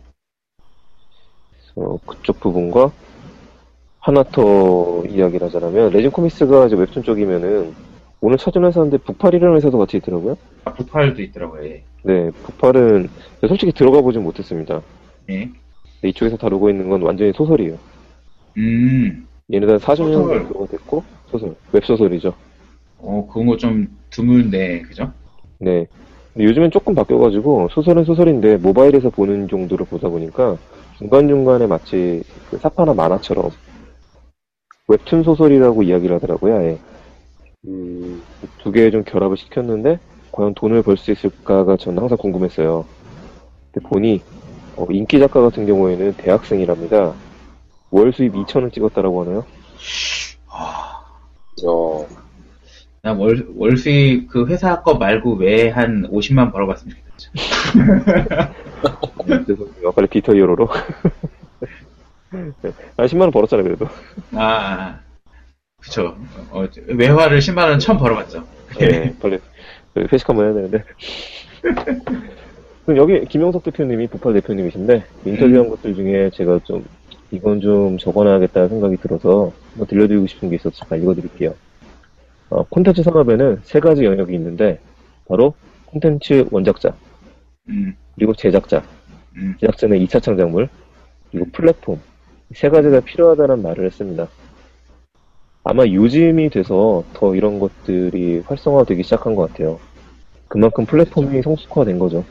Speaker 1: 어, 그쪽 부분과 하나 더 이야기를 하자면 레진 코믹스가 이제 웹툰 쪽이면은 오늘 찾은 회사인데 북팔이라는 회사도 같이 있더라고요.
Speaker 2: 아, 북팔도 있더라고요. 예.
Speaker 1: 네, 북팔은 솔직히 들어가 보진 못했습니다.
Speaker 2: 예.
Speaker 1: 근데 이쪽에서 다루고 있는 건 완전히 소설이에요.
Speaker 2: 음,
Speaker 1: 얘네들 사십 년
Speaker 2: 소설.
Speaker 1: 정도가 됐고 소설, 웹소설이죠.
Speaker 2: 어, 그런 거 좀 드물데, 그죠?
Speaker 1: 네. 근데 요즘엔 조금 바뀌어가지고 소설은 소설인데 모바일에서 보는 정도를 보다 보니까 중간중간에 마치 그 사파나 만화처럼 웹툰 소설이라고 이야기를 하더라고요. 아예.
Speaker 3: 음,
Speaker 1: 두 개 좀 결합을 시켰는데 과연 돈을 벌 수 있을까가 저는 항상 궁금했어요. 근데 보니 어, 인기 작가 같은 경우에는 대학생이랍니다. 월 수입 이천 원 찍었다라고 하네요.
Speaker 3: 어,
Speaker 2: 나 월, 월 수입 그 회사 거 말고 왜 한 오십만 벌어봤으면 좋겠죠.
Speaker 1: 죄송해요. 빨리 디터 히어로로. 아, 십만 원 벌었잖아, 그래도.
Speaker 2: 아, 그쵸. 어, 외화를 십만 원 처음 벌어봤죠.
Speaker 1: 네, 빨리, 회식 한번 해야 되는데. 그럼 여기 김영석 대표님이 부팔 대표님이신데, 인터뷰한
Speaker 2: 음.
Speaker 1: 것들 중에 제가 좀, 이건 좀 적어놔야겠다는 생각이 들어서, 뭐 들려드리고 싶은 게 있어서 잠깐 읽어드릴게요. 어, 콘텐츠 산업에는 세 가지 영역이 있는데, 바로 콘텐츠 원작자,
Speaker 2: 음,
Speaker 1: 그리고 제작자,
Speaker 2: 음,
Speaker 1: 제작자는 이 차 창작물, 그리고 플랫폼, 이 세 가지가 필요하다는 말을 했습니다. 아마 요즘이 돼서 더 이런 것들이 활성화되기 시작한 것 같아요. 그만큼 플랫폼이 성숙화된 거죠.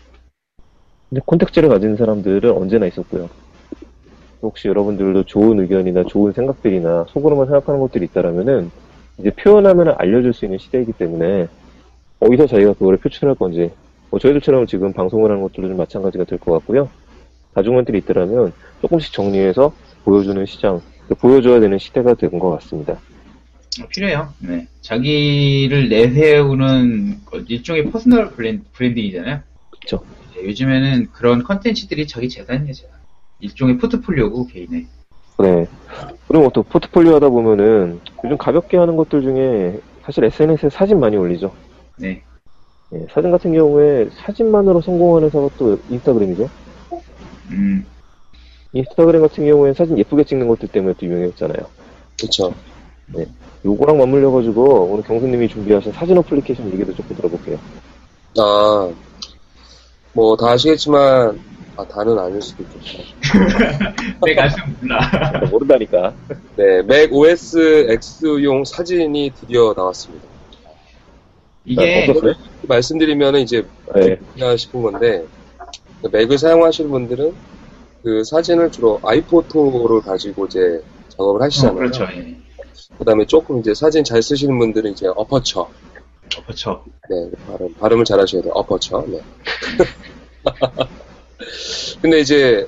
Speaker 1: 근데 콘텐츠를 가진 사람들은 언제나 있었고요. 혹시 여러분들도 좋은 의견이나 좋은 생각들이나 속으로만 생각하는 것들이 있다라면은 이제 표현하면 알려줄 수 있는 시대이기 때문에 어디서 자기가 그거를 표출할 건지 뭐 저희들처럼 지금 방송을 하는 것들도 좀 마찬가지가 될 것 같고요. 다중관들이 있더라면 조금씩 정리해서 보여주는 시장, 보여줘야 되는 시대가 된 것 같습니다.
Speaker 2: 어, 필요해요. 네. 자기를 내세우는 거- 일종의 퍼스널 브랜, 브랜딩이잖아요.
Speaker 1: 그쵸.
Speaker 2: 이제 요즘에는 그런 컨텐츠들이 자기 재산이죠. 일종의 포트폴리오고, 개인의.
Speaker 1: 네. 그리고 또 포트폴리오 하다 보면은 요즘 가볍게 하는 것들 중에 사실 에스엔에스에 사진 많이 올리죠.
Speaker 2: 네.
Speaker 1: 예, 사진 같은 경우에 사진만으로 성공하는 회사가 또 인스타그램이죠.
Speaker 2: 음,
Speaker 1: 인스타그램 같은 경우에 사진 예쁘게 찍는 것들 때문에 또 유명했잖아요.
Speaker 3: 그쵸.
Speaker 1: 요거랑 맞물려가지고 오늘 경수님이 준비하신 사진 어플리케이션 얘기도 조금 들어볼게요.
Speaker 3: 아, 뭐, 다 아시겠지만, 아, 다는 아닐 수도 있겠죠.
Speaker 2: 내가 알면 몰라.
Speaker 1: 나 모른다니까.
Speaker 3: 네, 맥 오에스 X용 사진이 드디어 나왔습니다.
Speaker 2: 이게,
Speaker 1: 아, 없었어요?
Speaker 3: 말씀드리면 이제,
Speaker 1: 네.
Speaker 3: 뭐냐 싶은 건데, 그 맥을 사용하시는 분들은 그 사진을 주로 아이포토를 가지고 이제 작업을
Speaker 2: 어,
Speaker 3: 하시잖아요.
Speaker 2: 그렇죠. 예.
Speaker 3: 그 다음에 조금 이제 사진 잘 쓰시는 분들은 이제 어퍼처.
Speaker 2: 어, 그렇죠.
Speaker 3: 네, 발음, 발음을 잘 하셔야 돼요. 어퍼처. 네. 근데 이제,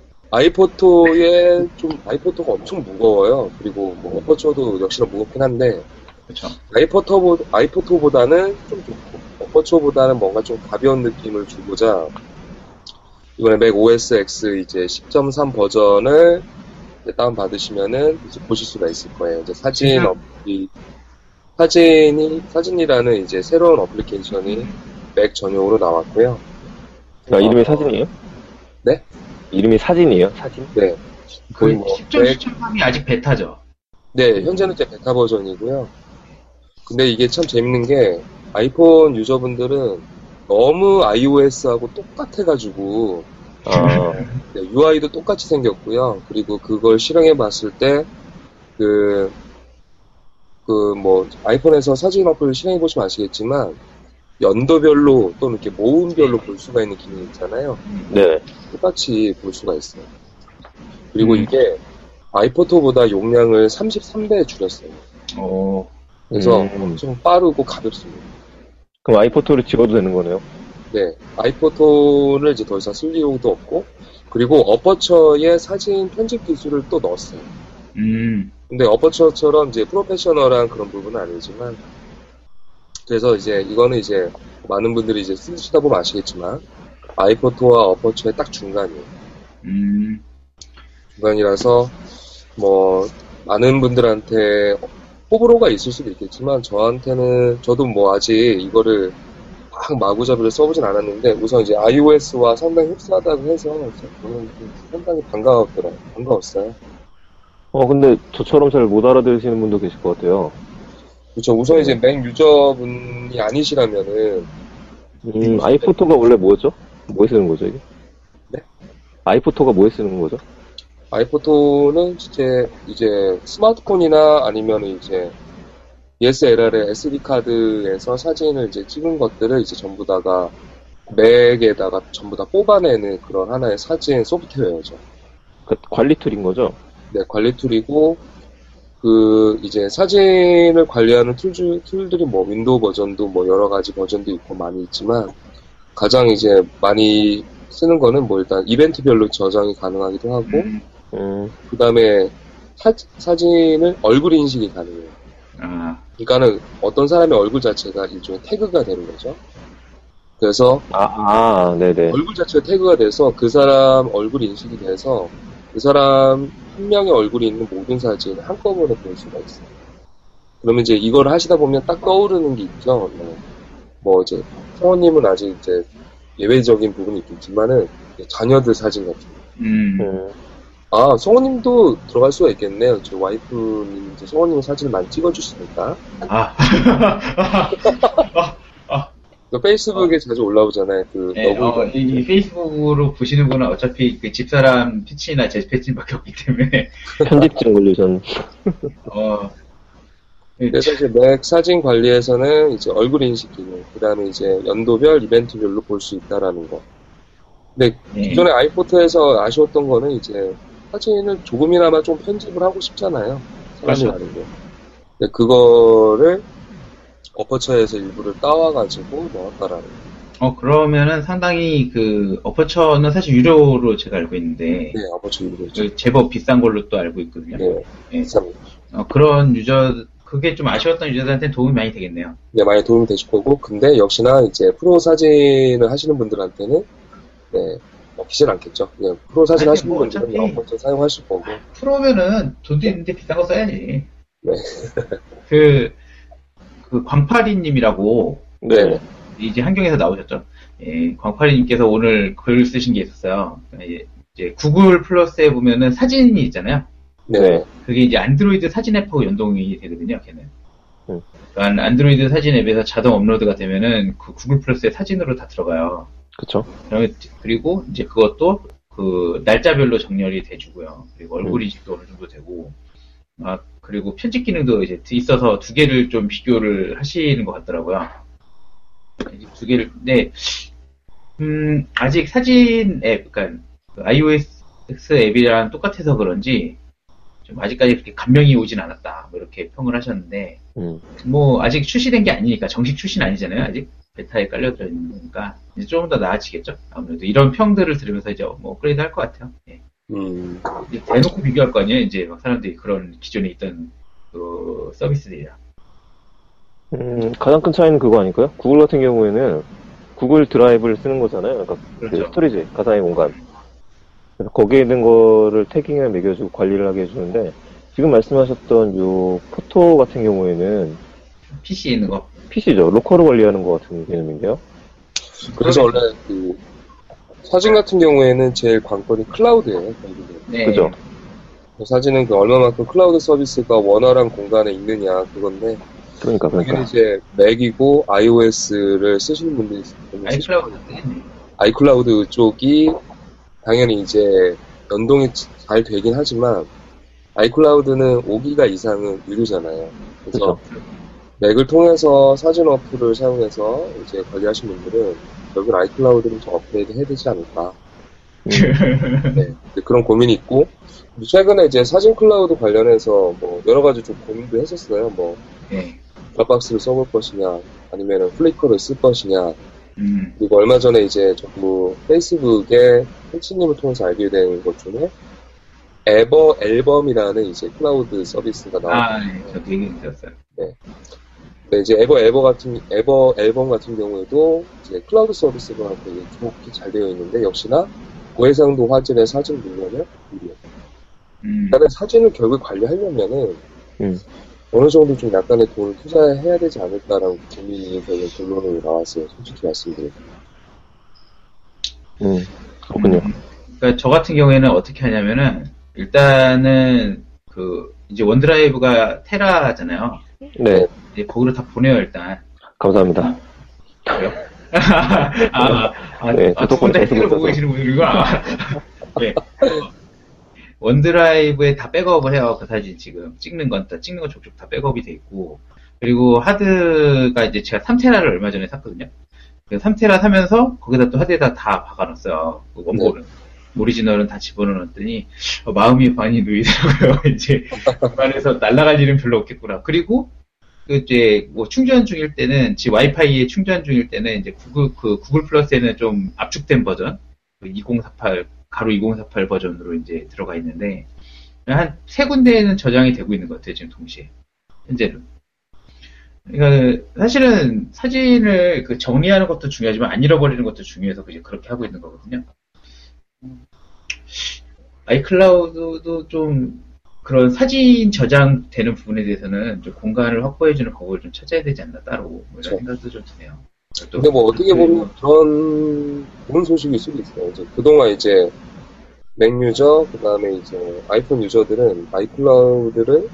Speaker 3: 아이포토에 좀, 아이포토가 엄청 무거워요. 그리고 뭐, 어퍼처도 역시나 무겁긴 한데,
Speaker 2: 그렇죠.
Speaker 3: 아이포토보, 아이포토보다는 좀 좋고, 어퍼처보다는 뭔가 좀 가벼운 느낌을 주고자, 이번에 맥 오에스 X 이제 십 점 삼 버전을 이제 다운받으시면은 이제 보실 수가 있을 거예요. 이제 사진
Speaker 2: 음.
Speaker 3: 어플이, 사진이, 사진이라는 이제 새로운 어플리케이션이 맥 전용으로 나왔고요.
Speaker 1: 아, 이름이
Speaker 3: 어,
Speaker 1: 사진이에요?
Speaker 3: 네?
Speaker 1: 이름이 사진이에요? 사진?
Speaker 3: 네.
Speaker 2: 그
Speaker 3: 거의 뭐,
Speaker 2: 십 점
Speaker 3: 맥,
Speaker 2: 십 점 삼이 아직 베타죠.
Speaker 3: 네, 현재는 이제 베타 버전이고요. 근데 이게 참 재밌는 게 아이폰 유저분들은 너무 iOS하고 똑같아가지고
Speaker 1: 아,
Speaker 3: 네, 유아이도 똑같이 생겼고요. 그리고 그걸 실행해봤을 때 그 그 뭐 아이폰에서 사진 어플 실행해보시면 아시겠지만 연도별로 또는 이렇게 모음별로 볼 수가 있는 기능이 있잖아요.
Speaker 1: 네.
Speaker 3: 똑같이 볼 수가 있어요. 그리고
Speaker 2: 음.
Speaker 3: 이게 아이포토보다 용량을 삼십삼 배 줄였어요.
Speaker 2: 어,
Speaker 3: 그래서
Speaker 1: 음.
Speaker 3: 좀 빠르고 가볍습니다.
Speaker 1: 그럼 아이포토를 지워도 되는 거네요?
Speaker 3: 네, 아이포토를 이제 더 이상 쓸 이유도 없고, 그리고 어퍼처의 사진 편집 기술을 또 넣었어요.
Speaker 2: 음,
Speaker 3: 근데 어퍼처처럼 이제 프로페셔널한 그런 부분은 아니지만, 그래서 이제 이거는 이제 많은 분들이 이제 쓰시다 보면 아시겠지만, 아이포토와 어퍼처의 딱 중간이에요.
Speaker 2: 음,
Speaker 3: 중간이라서, 뭐, 많은 분들한테 호불호가 있을 수도 있겠지만, 저한테는, 저도 뭐 아직 이거를 막 마구잡이로 써보진 않았는데, 우선 이제 iOS와 상당히 흡사하다고 해서, 저는 상당히 반가웠더라고요. 반가웠어요.
Speaker 1: 어, 근데 저처럼 잘 못 알아들으시는 분도 계실 것 같아요.
Speaker 3: 그렇죠. 우선 이제 맥 유저분이 아니시라면은,
Speaker 1: 음, 아이포토가 원래 뭐였죠? 뭐에 쓰는 거죠, 이게?
Speaker 3: 네?
Speaker 1: 아이포토가 뭐에 쓰는 거죠?
Speaker 3: 아이포토는 이제, 이제 스마트폰이나 아니면 이제 디에스엘알의 에스디 카드에서 사진을 이제 찍은 것들을 이제 전부 다가 맥에다가 전부 다 뽑아내는 그런 하나의 사진 소프트웨어죠.
Speaker 1: 그 관리 툴인 거죠?
Speaker 3: 네, 관리 툴이고, 그, 이제 사진을 관리하는 툴, 툴들이 뭐 윈도우 버전도 뭐 여러 가지 버전도 있고 많이 있지만, 가장 이제 많이 쓰는 거는 뭐 일단 이벤트별로 저장이 가능하기도 하고,
Speaker 2: 음,
Speaker 1: 음,
Speaker 3: 그 다음에 사진을 얼굴 인식이 가능해요.
Speaker 2: 아,
Speaker 3: 그러니까는 어떤 사람의 얼굴 자체가 일종의 태그가 되는 거죠. 그래서
Speaker 1: 아, 아, 네네.
Speaker 3: 얼굴 자체가 태그가 돼서 그 사람 얼굴 인식이 돼서 그 사람 한 명의 얼굴이 있는 모든 사진을 한꺼번에 볼 수가 있어요. 그러면 이제 이걸 하시다 보면 딱 떠오르는 게 있죠. 네. 뭐 이제 성우님은 아직 이제 예외적인 부분이 있겠지만은 자녀들 사진 같은 거.
Speaker 2: 음.
Speaker 1: 음,
Speaker 3: 아, 성우님도 들어갈 수가 있겠네요. 저 와이프님 이제 성우님 사진을 많이 찍어주시니까.
Speaker 2: 아.
Speaker 3: 그 페이스북에 자주 올라오잖아요. 그
Speaker 2: 네,
Speaker 3: 너구.
Speaker 2: 어, 이, 이 페이스북으로 보시는 분은 어차피 그 집사람 피치나 제 피치밖에 없기 때문에
Speaker 1: 편집증 걸리전.
Speaker 2: 어.
Speaker 3: 그래서 이제 맥 사진 관리에서는 이제 얼굴 인식 기능, 그 다음에 이제 연도별, 이벤트별로 볼 수 있다라는 거. 근데
Speaker 2: 네.
Speaker 3: 기존의 아이포트에서 아쉬웠던 거는 이제 사진을 조금이나마 좀 편집을 하고 싶잖아요. 사람이
Speaker 2: 그렇죠.
Speaker 3: 많은데. 근데 그거를 어퍼처에서 일부를 따와가지고 넣었다라는 거.
Speaker 2: 어, 그러면은 상당히 그 어퍼처는 사실 유료로 제가 알고 있는데
Speaker 3: 네, 어퍼처 일부죠.
Speaker 2: 그 제법 비싼 걸로 또 알고 있거든요.
Speaker 3: 네,
Speaker 2: 네.
Speaker 3: 비쌉니다.
Speaker 2: 어, 그런 유저 그게 좀 아쉬웠던 유저들한테는 도움이 많이 되겠네요.
Speaker 3: 네, 많이 도움이 되실 거고, 근데 역시나 이제 프로 사진을 하시는 분들한테는 네, 먹히질 않겠죠. 네, 프로 사진
Speaker 2: 아니,
Speaker 3: 하시는
Speaker 2: 뭐
Speaker 3: 분들은
Speaker 2: 어차피-
Speaker 3: 어퍼처 사용하실 거고.
Speaker 2: 프로면은 돈도 있는데 비싼 거 써야지.
Speaker 3: 네.
Speaker 2: 그, 그 광파리님이라고
Speaker 1: 네.
Speaker 2: 이제 한경에서 나오셨죠. 예, 광파리님께서 오늘 글 쓰신 게 있었어요. 이제, 이제 구글 플러스에 보면은 사진이 있잖아요.
Speaker 3: 네.
Speaker 1: 네.
Speaker 2: 그게 이제 안드로이드 사진 앱하고 연동이 되거든요, 걔는.
Speaker 1: 음.
Speaker 2: 그러니까 안드로이드 사진 앱에서 자동 업로드가 되면은 그 구글 플러스의 사진으로 다 들어가요.
Speaker 1: 그쵸.
Speaker 2: 그러면- 그리고 이제 그것도 그 날짜별로 정렬이 돼주고요. 그리고 얼굴 인식도 어느 정도 되고, 아, 그리고 편집 기능도 이제 있어서 두 개를 좀 비교를 하시는 것 같더라고요. 이제 두 개를, 네, 음, 아직 사진 앱, 그러니까 그 iOS 앱이랑 똑같아서 그런지 좀 아직까지 그렇게 감명이 오진 않았다. 뭐 이렇게 평을 하셨는데,
Speaker 1: 음.
Speaker 2: 뭐 아직 출시된 게 아니니까 정식 출시는 아니잖아요. 아직 베타에 깔려들어 있는 거니까 이제 조금 더 나아지겠죠. 아무래도 이런 평들을 들으면서 이제 뭐 업그레이드 할 것 같아요. 예.
Speaker 3: 음,
Speaker 2: 이제 대놓고 비교할 거 아니에요. 이제 막 사람들이 그런 기존에 있던 그 서비스들이랑.
Speaker 1: 음, 가장 큰 차이는 그거 아닐까요? 구글 같은 경우에는 구글 드라이브를 쓰는 거잖아요. 그러니까 그
Speaker 2: 그렇죠.
Speaker 1: 스토리지, 가상의 공간. 그래서 거기에 있는 거를 태깅을 매겨주고 관리를 하게 해주는데, 지금 말씀하셨던 요 포토 같은 경우에는
Speaker 2: 피시에 있는 거.
Speaker 1: 피시죠. 로컬로 관리하는 것 같은 개념인데요.
Speaker 3: 그래서 원래 그 사진 같은 경우에는 제일 관건이 클라우드예요. 결국은.
Speaker 2: 네.
Speaker 1: 그죠?
Speaker 3: 사진은 그 얼마만큼 클라우드 서비스가 원활한 공간에 있느냐 그건데
Speaker 1: 그러니까,
Speaker 3: 여기는
Speaker 1: 그러니까.
Speaker 3: 이제 맥이고 iOS를 쓰시는 분들이 있으면
Speaker 2: 아이클라우드 쓰겠네.
Speaker 3: 아이클라우드 쪽이 당연히 이제 연동이 잘 되긴 하지만 아이클라우드는 오 기가 이상은 유료잖아요. 그래서 맥을 통해서 사진 어플을 사용해서 이제 관리하신 분들은 결국 아이클라우드를 좀 업그레이드 해야 되지 않을까. 네, 그런 고민이 있고 최근에 이제 사진 클라우드 관련해서 뭐 여러 가지 좀 고민도 했었어요. 뭐
Speaker 2: 네.
Speaker 3: 드랍박스를 써볼 것이냐, 아니면은 플리커를 쓸 것이냐.
Speaker 2: 음.
Speaker 3: 그리고 얼마 전에 이제 정부 페이스북에 팬치님을 통해서 알게 된 것 중에 에버 앨범이라는 이제 클라우드 서비스가 나왔고,
Speaker 2: 아, 네. 저도 얘기 들었어요.
Speaker 3: 네, 이제 에버 에버 같은 에버 앨범 같은 경우에도 이제 클라우드 서비스가 되게 좋게 잘 되어 있는데 역시나 고해상도 화질의 사진 물량을 유리해요.
Speaker 2: 음.
Speaker 3: 일단은 사진을 결국 관리하려면은
Speaker 1: 음.
Speaker 3: 어느 정도 좀 약간의 돈을 투자해야 되지 않을까라는 고민이 되는 결론으로 나왔어요. 솔직히 말씀드리면.
Speaker 1: 음, 그렇군요.
Speaker 2: 음, 그러니까 저 같은 경우에는 어떻게 하냐면은 일단은 그 이제 원드라이브가 테라잖아요.
Speaker 1: 네,
Speaker 2: 이제 거기로 다 보내요 일단.
Speaker 1: 감사합니다.
Speaker 2: 그래요? 아, 아, 아,
Speaker 1: 네,
Speaker 2: 아,
Speaker 1: 저 덕분에
Speaker 2: 두분다
Speaker 1: 잘
Speaker 2: 혜택을
Speaker 1: 쓰고
Speaker 2: 보고
Speaker 1: 있어서.
Speaker 2: 계시는 분들이구나. 네. 어, 원드라이브에 다 백업을 해요. 그 사진 지금 찍는 건 다 찍는 건 족족 다 백업이 돼 있고 그리고 하드가 이제 제가 삼 테라를 얼마 전에 샀거든요. 그 삼 테라 사면서 거기다 또 하드에다 다 박아놨어요. 그 원본은. 오리지널은 다 집어넣었더니 어, 마음이 많이 놓이더라고요. 이제 그만해서 날아갈 일은 별로 없겠구나. 그리고 그 이제 뭐 충전 중일 때는 지 와이파이에 충전 중일 때는 이제 구글 그 구글 플러스에는 좀 압축된 버전 그 이공사팔 가로 이공사팔 버전으로 이제 들어가 있는데 한 세 군데에는 저장이 되고 있는 것 같아요. 지금 동시에 현재는. 그러니까 사실은 사진을 그 정리하는 것도 중요하지만 안 잃어버리는 것도 중요해서 그냥 그렇게 하고 있는 거거든요. 아이클라우드도 좀 그런 사진 저장되는 부분에 대해서는 좀 공간을 확보해주는 방법을 좀 찾아야 되지 않나 따로 뭐 이런
Speaker 3: 그렇죠.
Speaker 2: 생각도 좀 드네요. 또
Speaker 3: 근데 뭐 어떻게 보면 그런 좋은 소식일 수도 있어요. 이제 그동안 이제 맥 유저, 그 다음에 이제 아이폰 유저들은 아이클라우드를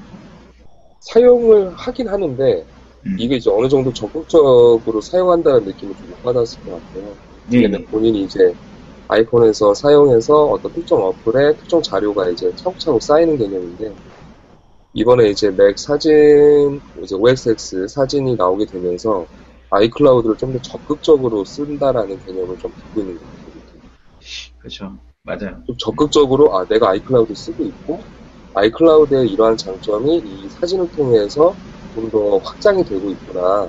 Speaker 3: 사용을 하긴 하는데
Speaker 2: 음.
Speaker 3: 이게 이제 어느 정도 적극적으로 사용한다는 느낌을 좀 못 받았을 것 같아요. 왜냐면
Speaker 2: 네.
Speaker 3: 본인이 이제 아이폰에서 사용해서 어떤 특정 어플에 특정 자료가 이제 차곡차곡 쌓이는 개념인데 이번에 이제 맥 사진, 이제 오엑스엑스 사진이 나오게 되면서 아이클라우드를 좀 더 적극적으로 쓴다라는 개념을 좀 두고 있는 것 같아요.
Speaker 2: 그렇죠. 맞아요.
Speaker 3: 좀 적극적으로 아 내가 아이클라우드 쓰고 있고 아이클라우드의 이러한 장점이 이 사진을 통해서 좀 더 확장이 되고 있구나.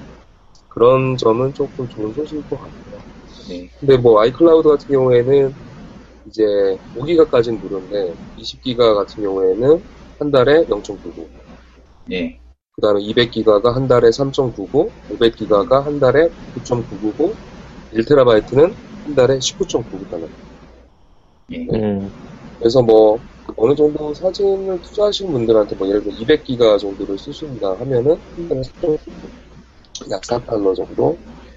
Speaker 3: 그런 점은 조금 좋은 소식일 것 같아요.
Speaker 2: 네.
Speaker 3: 근데 뭐 아이클라우드 같은 경우에는 이제 오 기가까지는 무료인데 이십 기가 같은 경우에는 한 달에 영 점 구구.
Speaker 2: 네.
Speaker 3: 그 다음에 이백 기가가 한 달에 삼 점 구구, 오백 기가가 한 달에 구 점 구구고, 일 테라바이트는 한 달에 십구 점 구구 달러.
Speaker 2: 네.
Speaker 1: 음,
Speaker 3: 그래서 뭐, 어느 정도 사진을 투자하시는 분들한테 뭐, 예를 들어 이백 기가 정도를 쓰신다 하면은, 한 달에 삼 점 구구, 약 사 달러 정도.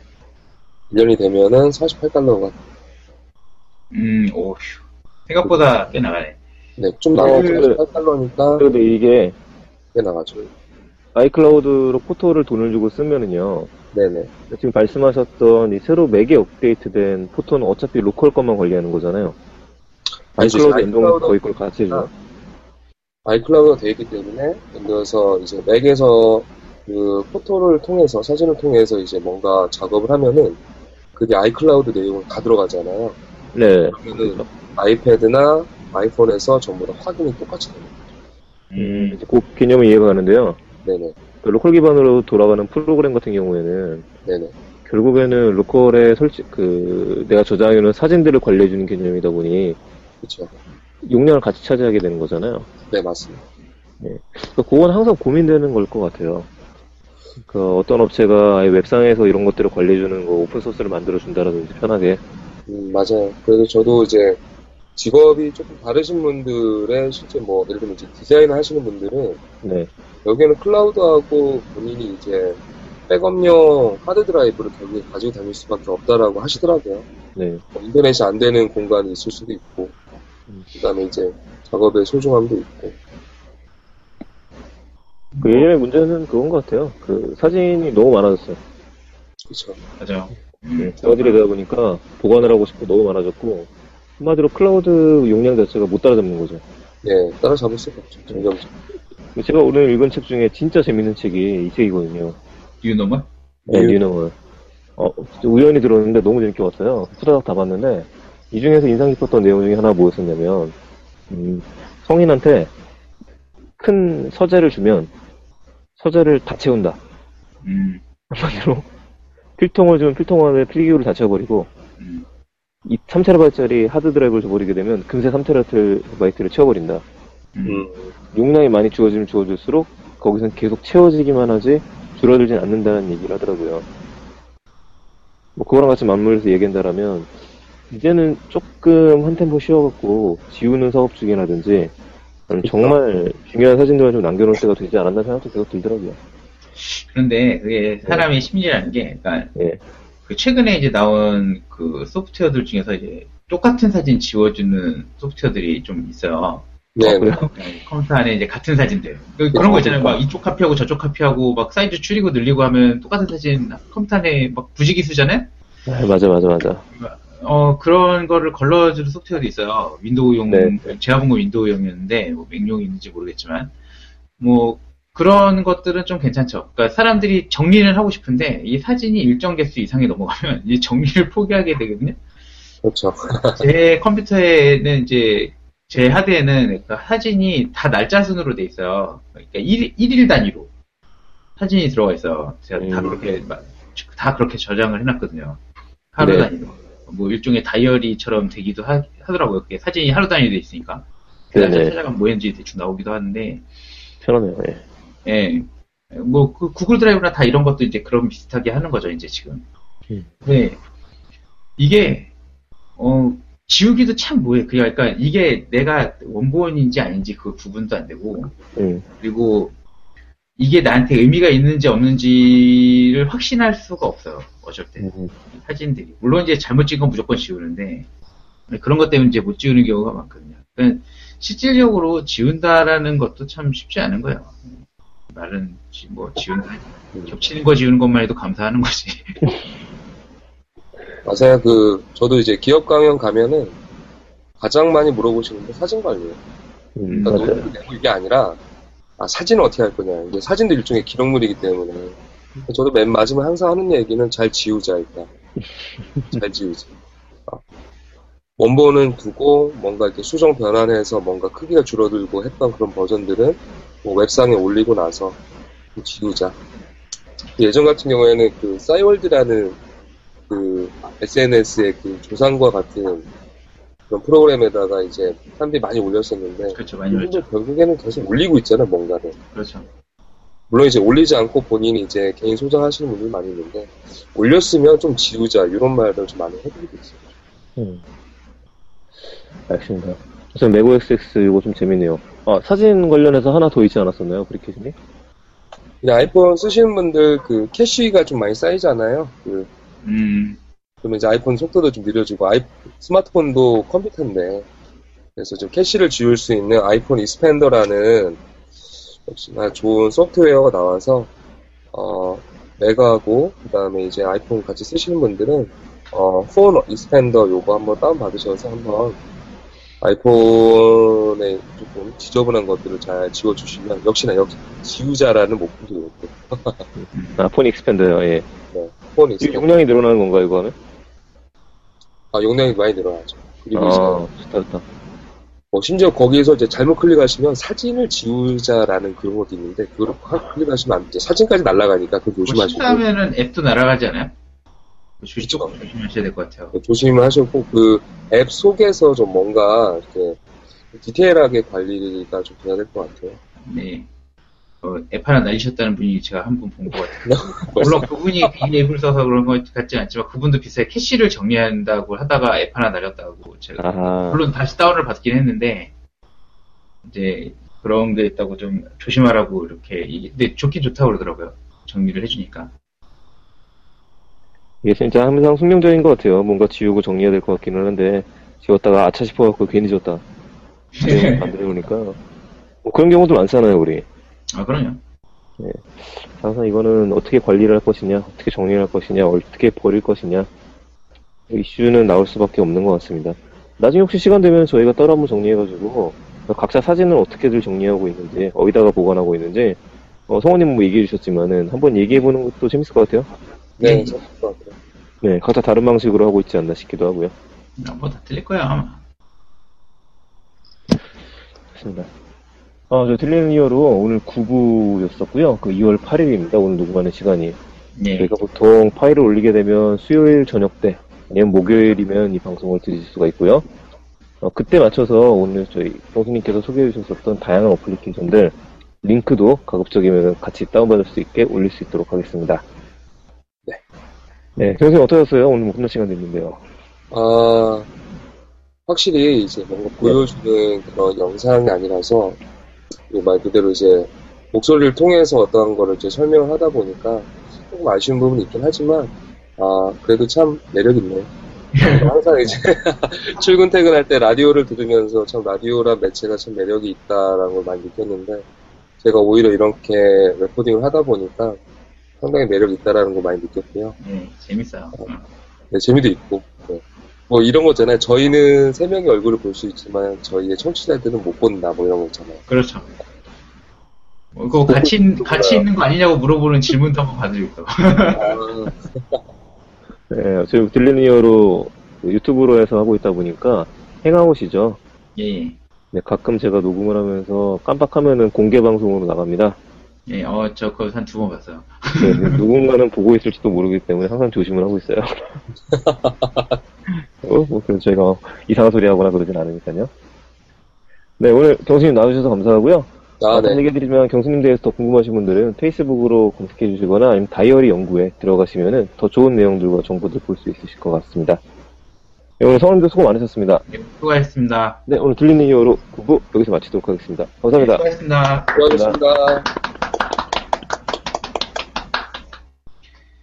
Speaker 3: 일 년이 되면은 사십팔 달러가,
Speaker 2: 음, 오휴. 생각보다 꽤 나가네.
Speaker 3: 네, 좀
Speaker 1: 어,
Speaker 3: 나가죠.
Speaker 1: 그-
Speaker 3: 사십팔 달러니까
Speaker 1: 근데 이게
Speaker 3: 꽤 나가죠.
Speaker 1: 아이클라우드로 포토를 돈을 주고 쓰면은요,
Speaker 3: 네네.
Speaker 1: 지금 말씀하셨던 이 새로 맥에 업데이트된 포토는 어차피 로컬 것만 관리하는 거잖아요.
Speaker 3: 아니죠.
Speaker 1: 아이클라우드 연동은
Speaker 3: 아이클라우드-
Speaker 1: 거의 그걸 같이 해줘.
Speaker 3: 아이클라우드가 되어 있기 때문에, 예를 들어서 이제 맥에서 그 포토를 통해서, 사진을 통해서 이제 뭔가 작업을 하면은, 그게 아이클라우드 내용을 다 들어가잖아요.
Speaker 1: 네.
Speaker 3: 그러면은 아이패드나 아이폰에서 전부 다 확인이 똑같이 됩니다.
Speaker 1: 음, 이제 그 개념이 이해가 가는데요.
Speaker 3: 네네.
Speaker 1: 그 로컬 기반으로 돌아가는 프로그램 같은 경우에는
Speaker 3: 네네.
Speaker 1: 결국에는 로컬에 설치, 그, 내가 저장해놓은 사진들을 관리해주는 개념이다 보니
Speaker 3: 그쵸.
Speaker 1: 용량을 같이 차지하게 되는 거잖아요.
Speaker 3: 네, 맞습니다.
Speaker 1: 그러니까 그건 항상 고민되는 걸 것 같아요. 그 어떤 업체가 아예 웹상에서 이런 것들을 관리해주는 거 오픈소스를 만들어준다라든지 편하게.
Speaker 3: 음, 맞아요. 그래서 저도 이제 직업이 조금 다르신 분들의 실제 뭐, 예를 들면 이제 디자인을 하시는 분들은
Speaker 1: 네.
Speaker 3: 여기에는 클라우드하고 본인이 이제 백업용 하드드라이브를 결국에 가지고 다닐 수밖에 없다라고 하시더라고요.
Speaker 1: 네.
Speaker 3: 뭐 인터넷이 안 되는 공간이 있을 수도 있고, 그 다음에 이제 작업의 소중함도 있고.
Speaker 1: 그 예전의 문제는 그건 것 같아요. 그 사진이 너무 많아졌어요.
Speaker 3: 그쵸.
Speaker 2: 맞아요.
Speaker 1: 네. 저들이 되다 보니까 보관을 하고 싶고 너무 많아졌고, 한마디로 클라우드 용량 자체가 못 따라잡는 거죠.
Speaker 3: 네, 따라잡을 수가 없죠. 점점.
Speaker 1: 제가 오늘 읽은 책 중에 진짜 재밌는 책이 이 책이거든요.
Speaker 2: 유노먼?
Speaker 1: 네,
Speaker 3: 뉴-
Speaker 1: 뉴노멀. 어, 진짜 우연히 들었는데 너무 재밌게 봤어요. 후다닥 다 봤는데, 이 중에서 인상 깊었던 내용 중에 하나 뭐였었냐면, 음, 성인한테 큰 서재를 주면, 서재를 다 채운다.
Speaker 2: 음.
Speaker 1: 한마디로, 필통을 주면 필통 안에 필기구를 다 채워버리고,
Speaker 2: 음.
Speaker 1: 이 삼 테라바이트짜리 하드드라이브를 줘버리게 되면, 금세 삼 테라바이트를 채워버린다.
Speaker 2: 음.
Speaker 3: 음,
Speaker 1: 용량이 많이 주어지면 주어질수록, 거기선 계속 채워지기만 하지, 줄어들진 않는다는 얘기를 하더라고요. 뭐 그거랑 같이 맞물려서 얘기한다라면 이제는 조금 한 템포 쉬어갖고 지우는 사업 중이라든지 아니면 정말 중요한 사진들만 좀 남겨놓을 때가 되지 않았나 생각도 계속 들더라고요.
Speaker 2: 그런데 그게 사람의 심리라는 게, 그러니까
Speaker 1: 예.
Speaker 2: 그 최근에 이제 나온 그 소프트웨어들 중에서 이제 똑같은 사진 지워주는 소프트웨어들이 좀 있어요.
Speaker 3: 네,
Speaker 1: 어, 그래요?
Speaker 2: 네, 컴퓨터 안에 이제 같은 사진들. 그- 그런 거 있잖아요. 막 이쪽 카피하고 저쪽 카피하고 막 사이즈 줄이고 늘리고 하면 똑같은 사진 컴퓨터 안에 막 부지기수잖아요?
Speaker 1: 아, 맞아, 맞아, 맞아.
Speaker 2: 어, 그런 거를 걸러주는 소프트웨어도 있어요. 윈도우용,
Speaker 1: 네.
Speaker 2: 제가 본 건 윈도우용이었는데, 뭐 맥용이 있는지 모르겠지만. 뭐, 그런 것들은 좀 괜찮죠. 그러니까 사람들이 정리를 하고 싶은데, 이 사진이 일정 개수 이상이 넘어가면, 이 정리를 포기하게 되거든요.
Speaker 3: 그렇죠.
Speaker 2: 제 컴퓨터에는 이제, 제 하드에는 그러니까 사진이 다 날짜 순으로 돼 있어요. 그러니까 일, 일일 단위로 사진이 들어가 있어요. 제가 다
Speaker 1: 음.
Speaker 2: 그렇게, 막- 다 그렇게 저장을 해놨거든요. 하루
Speaker 1: 네.
Speaker 2: 단위로. 뭐 일종의 다이어리처럼 되기도 하, 하더라고요. 그게 사진이 하루 단위로 돼 있으니까. 그 날짜
Speaker 1: 네네.
Speaker 2: 찾아가면 뭐였는지 대충 나오기도 하는데,
Speaker 1: 편하네요. 예.
Speaker 2: 예. 뭐, 그 구글 드라이브나 다 이런 것도 이제 그런 비슷하게 하는 거죠, 이제 지금.
Speaker 1: 음.
Speaker 2: 네. 이게, 어, 지우기도 참 뭐해. 그러니까 이게 내가 원본인지 아닌지 그 구분도 안 되고,
Speaker 1: 음.
Speaker 2: 그리고 이게 나한테 의미가 있는지 없는지를 확신할 수가 없어요. 어쩔 때.
Speaker 1: 음.
Speaker 2: 사진들이. 물론 이제 잘못 찍은 건 무조건 지우는데, 그런 것 때문에 이제 못 지우는 경우가 많거든요. 그러니까 실질적으로 지운다라는 것도 참 쉽지 않은 거예요. 말은 지- 뭐 지운다. 겹치는 거 지우는 것만 해도 감사하는 거지.
Speaker 3: 맞아요. 그, 저도 이제 기업 강연 가면은 가장 많이 물어보시는 게 사진 관리예요.
Speaker 1: 음,
Speaker 3: 그러니까
Speaker 1: 맞아요.
Speaker 3: 노트를 내고 이게 아니라, 아, 사진을 어떻게 할 거냐. 이게 사진도 일종의 기록물이기 때문에. 저도 맨 마지막에 항상 하는 얘기는 잘 지우자, 일단. 잘 지우자. 아, 원본은 두고, 뭔가 이렇게 수정 변환해서 뭔가 크기가 줄어들고 했던 그런 버전들은 뭐 웹상에 올리고 나서 지우자. 예전 같은 경우에는 그 싸이월드라는 그 에스엔에스의 그 조상과 같은 그런 프로그램에다가 이제 사람들이 많이 올렸었는데,
Speaker 2: 그렇죠. 많이
Speaker 3: 요즘도
Speaker 2: 올렸죠.
Speaker 3: 결국에는 계속 올리고 있잖아요, 뭔가를.
Speaker 2: 그렇죠.
Speaker 3: 물론 이제 올리지 않고 본인이 이제 개인 소장하시는 분들이 많이 있는데, 올렸으면 좀 지우자, 이런 말을 좀 많이 해드리고 있어요.
Speaker 1: 음. 알겠습니다. 우선 맥오에스엑스 이거 좀 재밌네요. 아, 사진 관련해서 하나 더 있지 않았었나요, 브리켓님?
Speaker 3: 그냥 아이폰 쓰시는 분들 그 캐시가 좀 많이 쌓이잖아요. 그,
Speaker 2: 음,
Speaker 3: 그러면 이제 아이폰 속도도 좀 느려지고, 아이, 스마트폰도 컴퓨터인데, 그래서 좀 캐시를 지울 수 있는 아이폰 익스펜더라는 역시나 좋은 소프트웨어가 나와서, 어, 맥하고, 그 다음에 이제 아이폰 같이 쓰시는 분들은, 어, 폰 익스펜더 요거 한번 다운받으셔서 한번 아이폰에 조금 지저분한 것들을 잘 지워주시면, 역시나 역시 지우자라는 목표도 있고,
Speaker 1: 아, 폰 익스펜더요, 예.
Speaker 3: 네, 폰
Speaker 1: 이
Speaker 3: 익스펜더.
Speaker 1: 용량이 늘어나는 건가요, 이거 하면?
Speaker 3: 아, 용량이 많이 늘어나죠. 그리고 이제,
Speaker 1: 아, 좋다, 좋다.
Speaker 3: 뭐 심지어 거기에서 이제 잘못 클릭하시면 사진을 지우자라는 그런 것도 있는데 그걸 확 클릭하시면 안 돼. 사진까지 날아가니까 그거
Speaker 2: 뭐
Speaker 3: 조심하시고
Speaker 2: 실수하면은 앱도 날아가지 않아요? 조심,
Speaker 3: 그쵸.
Speaker 2: 조심하셔야 될 것 같아요.
Speaker 3: 조심하시고 그 앱 속에서 좀 뭔가 이렇게 디테일하게 관리가 좀 돼야 될 것 같아요.
Speaker 2: 네. 어, 앱 하나 날리셨다는 분이 제가 한 분 본 것 같아요. 물론 그분이 이 앱을 써서 그런 것 같지 않지만 그분도 비슷하게 캐시를 정리한다고 하다가 앱 하나 날렸다고 제가
Speaker 1: 아하.
Speaker 2: 물론 다시 다운을 받긴 했는데 이제 그런 게 있다고 좀 조심하라고 이렇게 얘기- 근데 좋긴 좋다고 그러더라고요. 정리를 해주니까.
Speaker 1: 이게 진짜 항상 숙명적인 것 같아요. 뭔가 지우고 정리해야 될 것 같기는 한데, 지웠다가 아차 싶어갖고 괜히 졌다. 안 들어오니까. 뭐 그런 경우도 많잖아요, 우리.
Speaker 2: 아 그럼요.
Speaker 1: 항상 이거는 어떻게 관리를 할 것이냐, 어떻게 정리를 할 것이냐, 어떻게 버릴 것이냐, 이슈는 나올 수밖에 없는 것 같습니다. 나중에 혹시 시간 되면 저희가 따로 한번 정리해가지고, 각자 사진을 어떻게들 정리하고 있는지, 어디다가 보관하고 있는지, 어, 성우님은 뭐 얘기해 주셨지만은, 한번 얘기해보는 것도 재밌을 것 같아요.
Speaker 3: 네,
Speaker 2: 네.
Speaker 3: 재밌을 것 같아요.
Speaker 1: 네, 각자 다른 방식으로 하고 있지 않나 싶기도 하고요.
Speaker 2: 뭐 다 틀릴 거야 아마.
Speaker 1: 좋습니다. 아, 저 딜리는 이어로 오늘 구 부였었고요. 그 이월 팔일입니다. 오늘 녹음하는 시간이.
Speaker 2: 네.
Speaker 1: 저희가 보통 파일을 올리게 되면 수요일 저녁 때, 아니면 목요일이면 이 방송을 들으실 수가 있고요. 어, 그때 맞춰서 오늘 저희 교수님께서 소개해 주셨었던 다양한 어플리케이션들, 링크도 가급적이면 같이 다운받을 수 있게 올릴 수 있도록 하겠습니다.
Speaker 3: 네.
Speaker 1: 네, 교수님 어떠셨어요? 오늘 목숨 시간 됐는데요.
Speaker 3: 아, 확실히 이제 뭔가 보여주는 그런 영상이 아니라서 이말 그대로 이제 목소리를 통해서 어떠한 거를 이제 설명을 하다 보니까 조금 아쉬운 부분이 있긴 하지만 아 그래도 참 매력 있네요. 항상 이제 출근 퇴근할 때 라디오를 들으면서 참 라디오란 매체가 참 매력이 있다라는 걸 많이 느꼈는데 제가 오히려 이렇게 레코딩을 하다 보니까 상당히 매력이 있다라는 걸 많이 느꼈고요.
Speaker 2: 네, 재밌어요.
Speaker 3: 네, 재미도 있고 네. 뭐 이런 거잖아요. 저희는 세 명의 얼굴을 볼 수 있지만 저희의 청취자들은 못 본다 뭐 이런 거 있잖아요.
Speaker 2: 그렇죠. 뭐 그거 같이 있- 같이 있는 거 아니냐고 물어보는 질문도 한번 받으려고.
Speaker 3: 아,
Speaker 1: 네, 저희 딜리는 이어로 유튜브로 해서 하고 있다 보니까 행아웃이죠.
Speaker 2: 예,
Speaker 1: 네, 가끔 제가 녹음을 하면서 깜빡하면은 공개 방송으로 나갑니다.
Speaker 2: 예, 어, 저 그거 한 두 번 봤어요.
Speaker 1: 네, 누군가는 보고 있을지도 모르기 때문에 항상 조심을 하고 있어요. 어, 뭐, 그래서 저희가 이상한 소리 하거나 그러진 않으니까요. 네, 오늘 경수님 나와주셔서 감사하고요.
Speaker 3: 아,
Speaker 1: 다시
Speaker 3: 네.
Speaker 1: 얘기드리면 경수님 대해서 더 궁금하신 분들은 페이스북으로 검색해 주시거나 아니면 다이어리 연구에 들어가시면은 더 좋은 내용들과 정보들 볼 수 있으실 것 같습니다. 네, 오늘 성원님도 수고 많으셨습니다.
Speaker 2: 네, 수고하셨습니다.
Speaker 1: 네, 오늘 들리는 이유로 구 부 여기서 마치도록 하겠습니다.
Speaker 2: 네,
Speaker 1: 감사합니다.
Speaker 2: 수고하셨습니다.
Speaker 3: 수고하셨습니다.